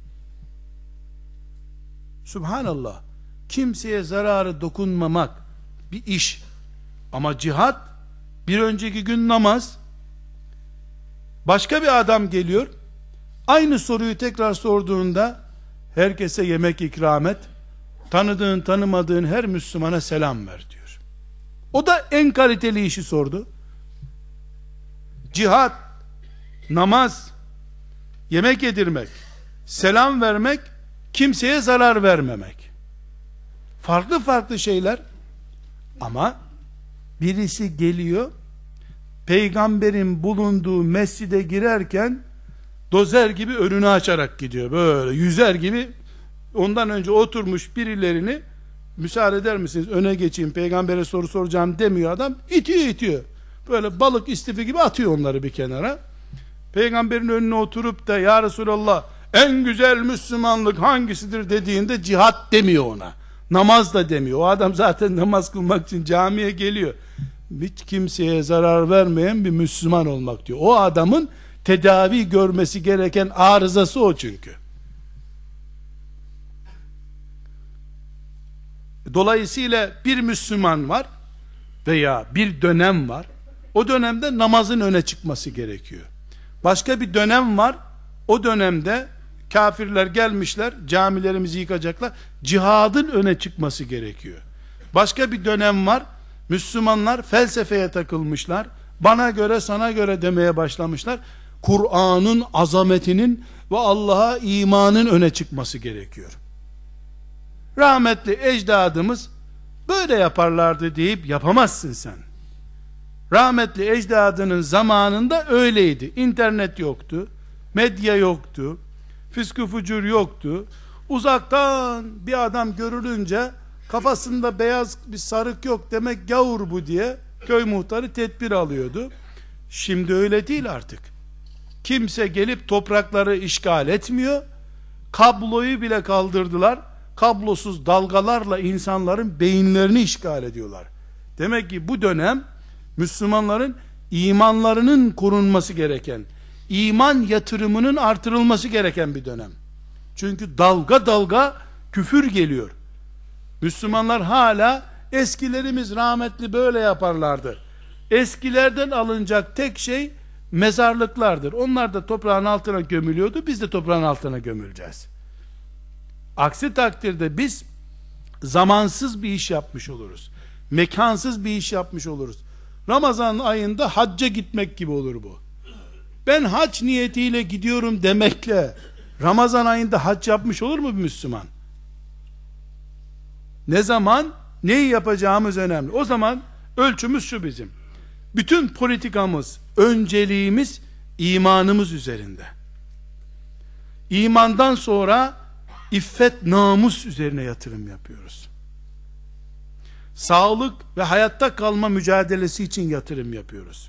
Subhanallah. Kimseye zararı dokunmamak bir iş. Ama cihat, bir önceki gün namaz. Başka bir adam geliyor. Aynı soruyu tekrar sorduğunda herkese yemek ikram et. Tanıdığın tanımadığın her Müslümana selam ver diyor. O da en kaliteli işi sordu. Cihat, namaz, yemek yedirmek, selam vermek, kimseye zarar vermemek. Farklı farklı şeyler. Ama birisi geliyor, peygamberin bulunduğu mescide girerken dozer gibi önünü açarak gidiyor. Böyle yüzer gibi, ondan önce oturmuş birilerini, müsaade eder misiniz öne geçeyim, peygambere soru soracağım demiyor adam. İtiyor itiyor. Böyle balık istifi gibi atıyor onları bir kenara. Peygamberin önüne oturup da ya Resulallah en güzel Müslümanlık hangisidir dediğinde cihat demiyor ona. Namaz da demiyor. O adam zaten namaz kılmak için camiye geliyor. Hiç kimseye zarar vermeyen bir Müslüman olmak diyor. O adamın tedavi görmesi gereken arızası o çünkü. Dolayısıyla bir Müslüman var veya bir dönem var. O dönemde namazın öne çıkması gerekiyor. Başka bir dönem var. O dönemde kafirler gelmişler, camilerimizi yıkacaklar. Cihadın öne çıkması gerekiyor. Başka bir dönem var. Müslümanlar felsefeye takılmışlar. Bana göre, sana göre demeye başlamışlar. Kur'an'ın azametinin ve Allah'a imanın öne çıkması gerekiyor. Rahmetli ecdadımız böyle yaparlardı deyip yapamazsın sen. Rahmetli ecdadının zamanında öyleydi. İnternet yoktu, medya yoktu, fıskı fucur yoktu. Uzaktan bir adam görülünce kafasında beyaz bir sarık yok demek gavur bu diye köy muhtarı tedbir alıyordu. Şimdi öyle değil artık. Kimse gelip toprakları işgal etmiyor. Kabloyu bile kaldırdılar. Kablosuz dalgalarla insanların beyinlerini işgal ediyorlar. Demek ki bu dönem Müslümanların imanlarının korunması gereken, iman yatırımının artırılması gereken bir dönem. Çünkü dalga dalga küfür geliyor. Müslümanlar hala eskilerimiz rahmetli böyle yaparlardı. Eskilerden alınacak tek şey mezarlıklardır. Onlar da toprağın altına gömülüyordu. Biz de toprağın altına gömüleceğiz. Aksi takdirde biz zamansız bir iş yapmış oluruz. Mekansız bir iş yapmış oluruz. Ramazan ayında hacca gitmek gibi olur bu. Ben hac niyetiyle gidiyorum demekle Ramazan ayında hac yapmış olur mu bir Müslüman? Ne zaman neyi yapacağımız önemli. O zaman ölçümüz şu bizim. Bütün politikamız, önceliğimiz imanımız üzerinde. İmandan sonra iffet, namus üzerine yatırım yapıyoruz. Sağlık ve hayatta kalma mücadelesi için yatırım yapıyoruz.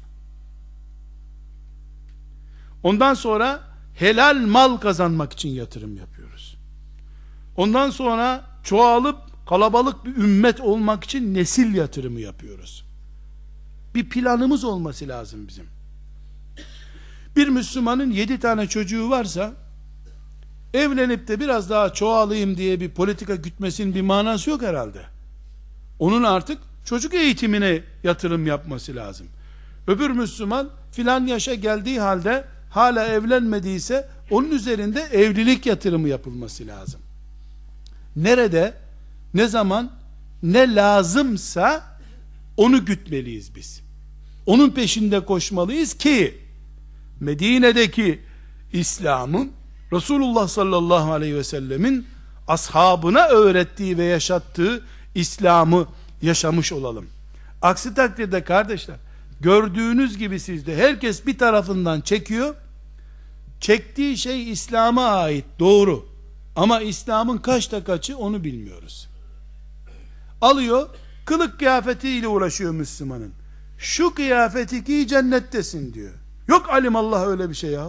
Ondan sonra helal mal kazanmak için yatırım yapıyoruz. Ondan sonra çoğalıp kalabalık bir ümmet olmak için nesil yatırımı yapıyoruz. Bir planımız olması lazım bizim. Bir Müslümanın yedi tane çocuğu varsa evlenip de biraz daha çoğalayım diye bir politika gütmesinin bir manası yok herhalde. Onun artık çocuk eğitimine yatırım yapması lazım. Öbür Müslüman filan yaşa geldiği halde hala evlenmediyse onun üzerinde evlilik yatırımı yapılması lazım. Nerede, ne zaman, ne lazımsa onu gütmeliyiz biz. Onun peşinde koşmalıyız ki Medine'deki İslam'ın Resulullah sallallahu aleyhi ve sellemin ashabına öğrettiği ve yaşattığı İslam'ı yaşamış olalım. Aksi takdirde kardeşler, gördüğünüz gibi sizde herkes bir tarafından çekiyor. Çektiği şey İslam'a ait, doğru. Ama İslam'ın kaçta kaçı onu bilmiyoruz. Alıyor, kılık kıyafetiyle uğraşıyor Müslümanın. Şu kıyafeti giy cennettesin diyor. Yok alimallah öyle bir şey ya.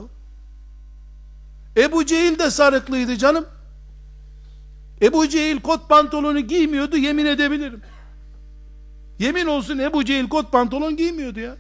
Ebu Cehil de sarıklıydı canım. Ebu Cehil kot pantolonu giymiyordu, yemin edebilirim. Yemin olsun Ebu Cehil kot pantolon giymiyordu ya.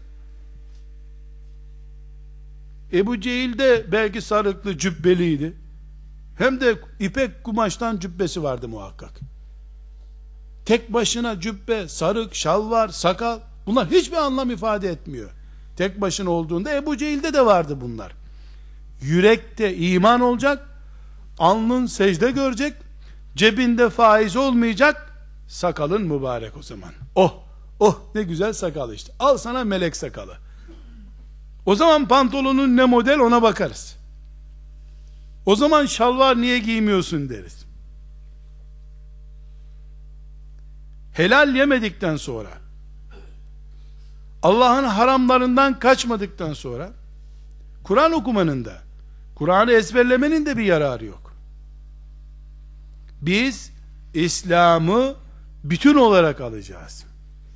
Ebu Cehil de belki sarıklı, cübbeliydi. Hem de ipek kumaştan cübbesi vardı muhakkak. Tek başına cübbe, sarık, şalvar, sakal, bunlar hiçbir anlam ifade etmiyor. Tek başına olduğunda Ebu Cehil'de de vardı bunlar. Yürekte iman olacak, alnın secde görecek, cebinde faiz olmayacak, sakalın mübarek o zaman. Oh, oh ne güzel sakal işte. Al sana melek sakalı. O zaman pantolonun ne model ona bakarız. O zaman şalvar niye giymiyorsun deriz. Helal yemedikten sonra, Allah'ın haramlarından kaçmadıktan sonra, Kur'an okumanın da, Kur'an'ı ezberlemenin de bir yararı yok. Biz İslam'ı bütün olarak alacağız.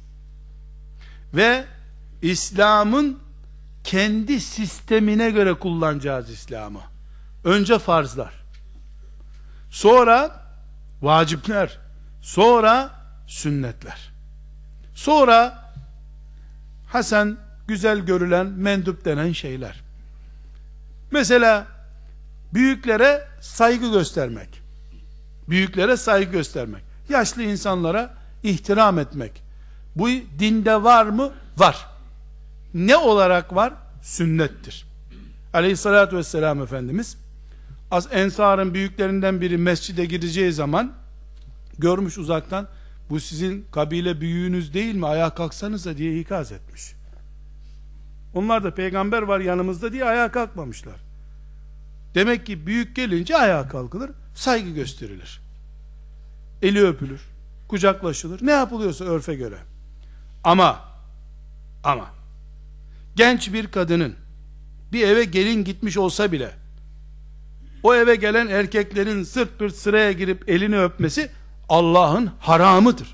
Ve İslam'ın kendi sistemine göre kullanacağız İslam'ı. Önce farzlar, sonra vacipler, sonra sünnetler, sonra hasen, güzel görülen, mendup denen şeyler. Mesela büyüklere saygı göstermek, büyüklere saygı göstermek, yaşlı insanlara ihtiram etmek, bu dinde var mı? Var. Ne olarak var? Sünnettir. Aleyhissalatü vesselam Efendimiz, az Ensar'ın büyüklerinden biri mescide gireceği zaman görmüş uzaktan, bu sizin kabile büyüğünüz değil mi, ayağa kalksanıza diye ikaz etmiş. Onlar da peygamber var yanımızda diye ayağa kalkmamışlar. Demek ki büyük gelince ayağa kalkılır, saygı gösterilir, eli öpülür, kucaklaşılır, ne yapılıyorsa örfe göre. Ama ama genç bir kadının bir eve gelin gitmiş olsa bile o eve gelen erkeklerin sırt pırt sıraya girip elini öpmesi Allah'ın haramıdır.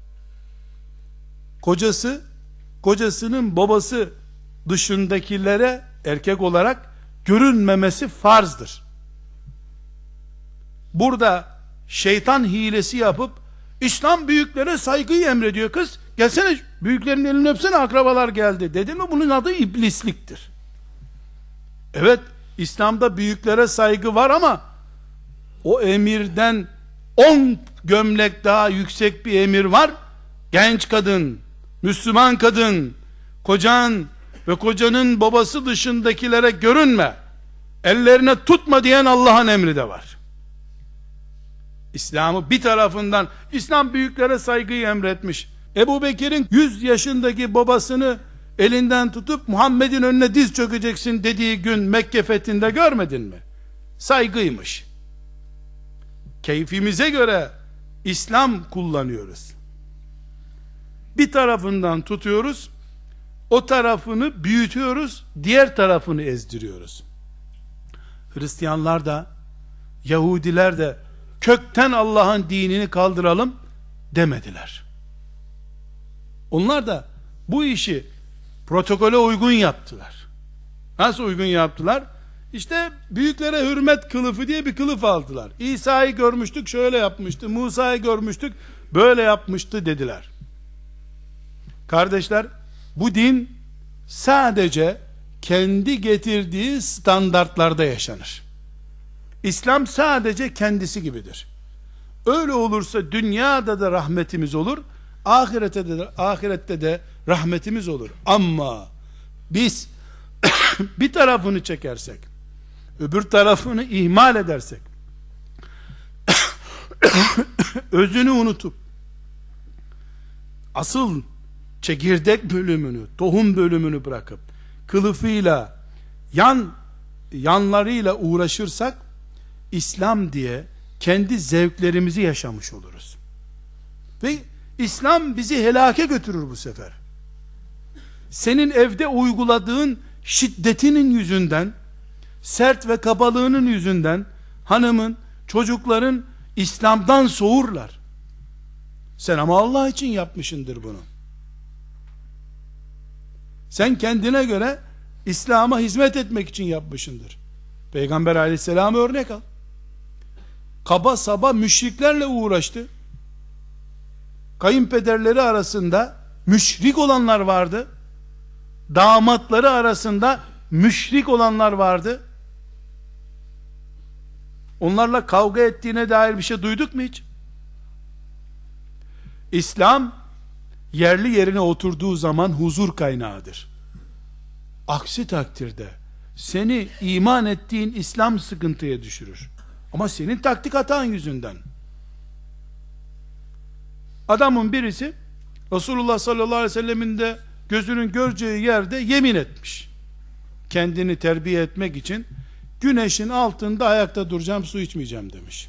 Kocası, kocasının babası dışındakilere erkek olarak görünmemesi farzdır. Burada şeytan hilesi yapıp İslam büyüklere saygıyı emrediyor. Kız gelsene büyüklerin elini öpsene, akrabalar geldi dedi mi bunun adı iblisliktir. Evet, İslam'da büyüklere saygı var ama o emirden on gömlek daha yüksek bir emir var. Genç kadın, Müslüman kadın, kocan ve kocanın babası dışındakilere görünme, ellerine tutma diyen Allah'ın emri de var. İslam'ı bir tarafından, İslam büyüklere saygıyı emretmiş. Ebu Bekir'in yüz yaşındaki babasını elinden tutup Muhammed'in önüne diz çökeceksin dediği gün Mekke fethinde görmedin mi? Saygıymış. Keyfimize göre İslam kullanıyoruz. Bir tarafından tutuyoruz, o tarafını büyütüyoruz, diğer tarafını ezdiriyoruz. Hristiyanlar da, Yahudiler de kökten Allah'ın dinini kaldıralım demediler. Onlar da bu işi protokole uygun yaptılar. Nasıl uygun yaptılar? İşte büyüklere hürmet kılıfı diye bir kılıf aldılar. İsa'yı görmüştük şöyle yapmıştı, Musa'yı görmüştük böyle yapmıştı dediler. Kardeşler, bu din sadece kendi getirdiği standartlarda yaşanır. İslam sadece kendisi gibidir. Öyle olursa dünyada da rahmetimiz olur, ahirette de, ahirette de rahmetimiz olur. Ama biz bir tarafını çekersek, öbür tarafını ihmal edersek, özünü unutup asıl çekirdek bölümünü, tohum bölümünü bırakıp kılıfıyla, yan yanlarıyla uğraşırsak İslam diye kendi zevklerimizi yaşamış oluruz. Ve İslam bizi helake götürür bu sefer. Senin evde uyguladığın şiddetinin yüzünden, sert ve kabalığının yüzünden hanımın, çocukların İslam'dan soğurlar. Sen ama Allah için yapmışındır bunu. Sen kendine göre İslam'a hizmet etmek için yapmışındır. Peygamber aleyhisselam'ı örnek al. Kaba saba müşriklerle uğraştı. Kayınpederleri arasında müşrik olanlar vardı. Damatları arasında müşrik olanlar vardı. Onlarla kavga ettiğine dair bir şey duyduk mu hiç? İslam yerli yerine oturduğu zaman huzur kaynağıdır. Aksi takdirde seni iman ettiğin İslam sıkıntıya düşürür. Ama senin taktik hatan yüzünden. Adamın birisi Resulullah sallallahu aleyhi ve sellemin de gözünün göreceği yerde yemin etmiş. Kendini terbiye etmek için güneşin altında ayakta duracağım, su içmeyeceğim demiş.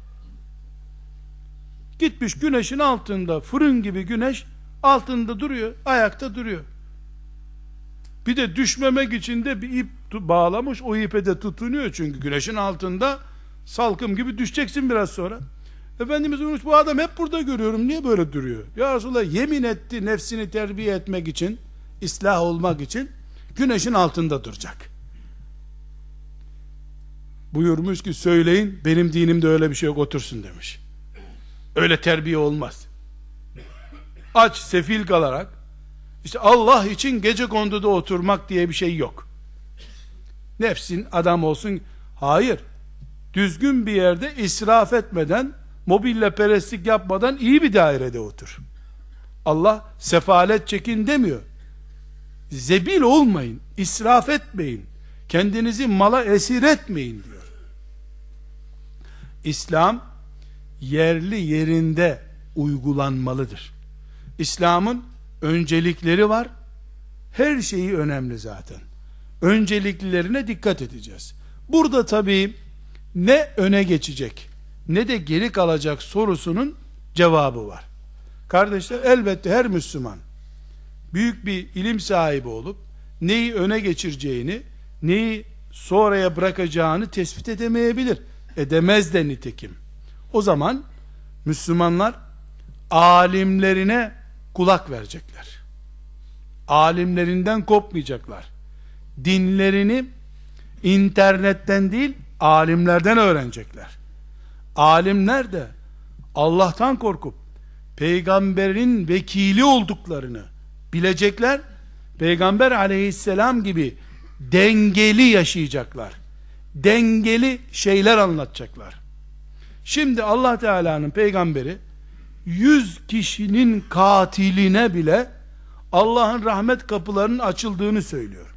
Gitmiş güneşin altında, fırın gibi güneş altında duruyor, ayakta duruyor. Bir de düşmemek için de bir ip bağlamış, o ipe de tutunuyor çünkü güneşin altında salkım gibi düşeceksin biraz sonra. Efendimiz buyurmuş, bu adam hep burada görüyorum, niye böyle duruyor? Ya Resulallah, yemin etti nefsini terbiye etmek için, ıslah olmak için güneşin altında duracak. Buyurmuş ki söyleyin, benim dinimde öyle bir şey yok, otursun demiş. Öyle terbiye olmaz. Aç sefil kalarak, işte Allah için gecekonduda oturmak diye bir şey yok. Nefsin adam olsun, hayır. Düzgün bir yerde israf etmeden, mobilya perestlik yapmadan iyi bir dairede otur. Allah sefalet çekin demiyor. Zebil olmayın, israf etmeyin, kendinizi mala esir etmeyin diyor. İslam yerli yerinde uygulanmalıdır. İslam'ın öncelikleri var. Her şeyi önemli zaten. Önceliklerine dikkat edeceğiz. Burada tabii ne öne geçecek ne de geri kalacak sorusunun cevabı var. Kardeşler, elbette her Müslüman büyük bir ilim sahibi olup neyi öne geçireceğini, neyi sonraya bırakacağını tespit edemeyebilir. Edemez de nitekim. O zaman Müslümanlar alimlerine kulak verecekler. Alimlerinden kopmayacaklar. Dinlerini internetten değil, alimlerden öğrenecekler. Alimler de Allah'tan korkup peygamberin vekili olduklarını bilecekler. Peygamber aleyhisselam gibi dengeli yaşayacaklar. Dengeli şeyler anlatacaklar. Şimdi Allah Teala'nın peygamberi yüz kişinin katiline bile Allah'ın rahmet kapılarının açıldığını söylüyor.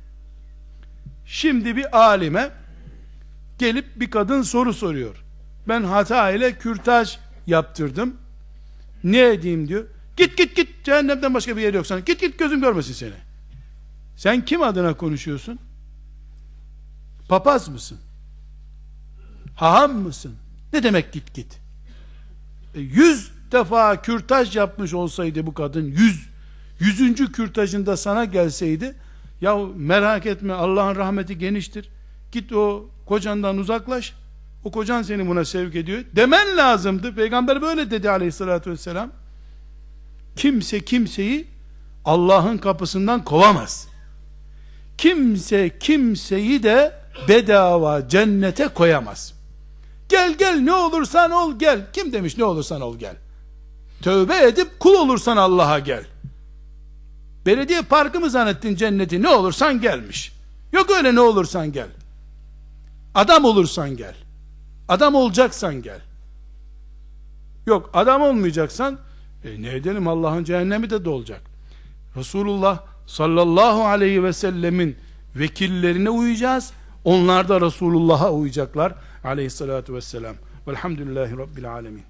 Şimdi bir alime gelip bir kadın soru soruyor. Ben hata ile kürtaj yaptırdım. Ne edeyim diyor. Git git git, cehennemden başka bir yer yok sana. Git git, gözüm görmesin seni. Sen kim adına konuşuyorsun? Papaz mısın? Haham mısın? Ne demek git git? E, yüz defa kürtaj yapmış olsaydı bu kadın, yüz, yüzüncü kürtajında sana gelseydi, ya merak etme, Allah'ın rahmeti geniştir, git o kocandan uzaklaş, o kocan seni buna sevk ediyor demen lazımdı. Peygamber böyle dedi aleyhissalatü vesselam. Kimse kimseyi Allah'ın kapısından kovamaz. Kimse kimseyi de bedava cennete koyamaz. Gel gel, ne olursan ol gel. Kim demiş ne olursan ol gel? Tövbe edip kul olursan Allah'a gel. Belediye parkı mı zannettin cenneti? Ne olursan gelmiş. Yok öyle ne olursan gel. Adam olursan gel. Adam olacaksan gel. Yok adam olmayacaksan e, ne edelim, Allah'ın cehennemi de dolacak. Resulullah sallallahu aleyhi ve sellemin vekillerine uyacağız. Onlar da Resulullah'a uyacaklar aleyhissalatu vesselam. Velhamdülillahi Rabbil alemin.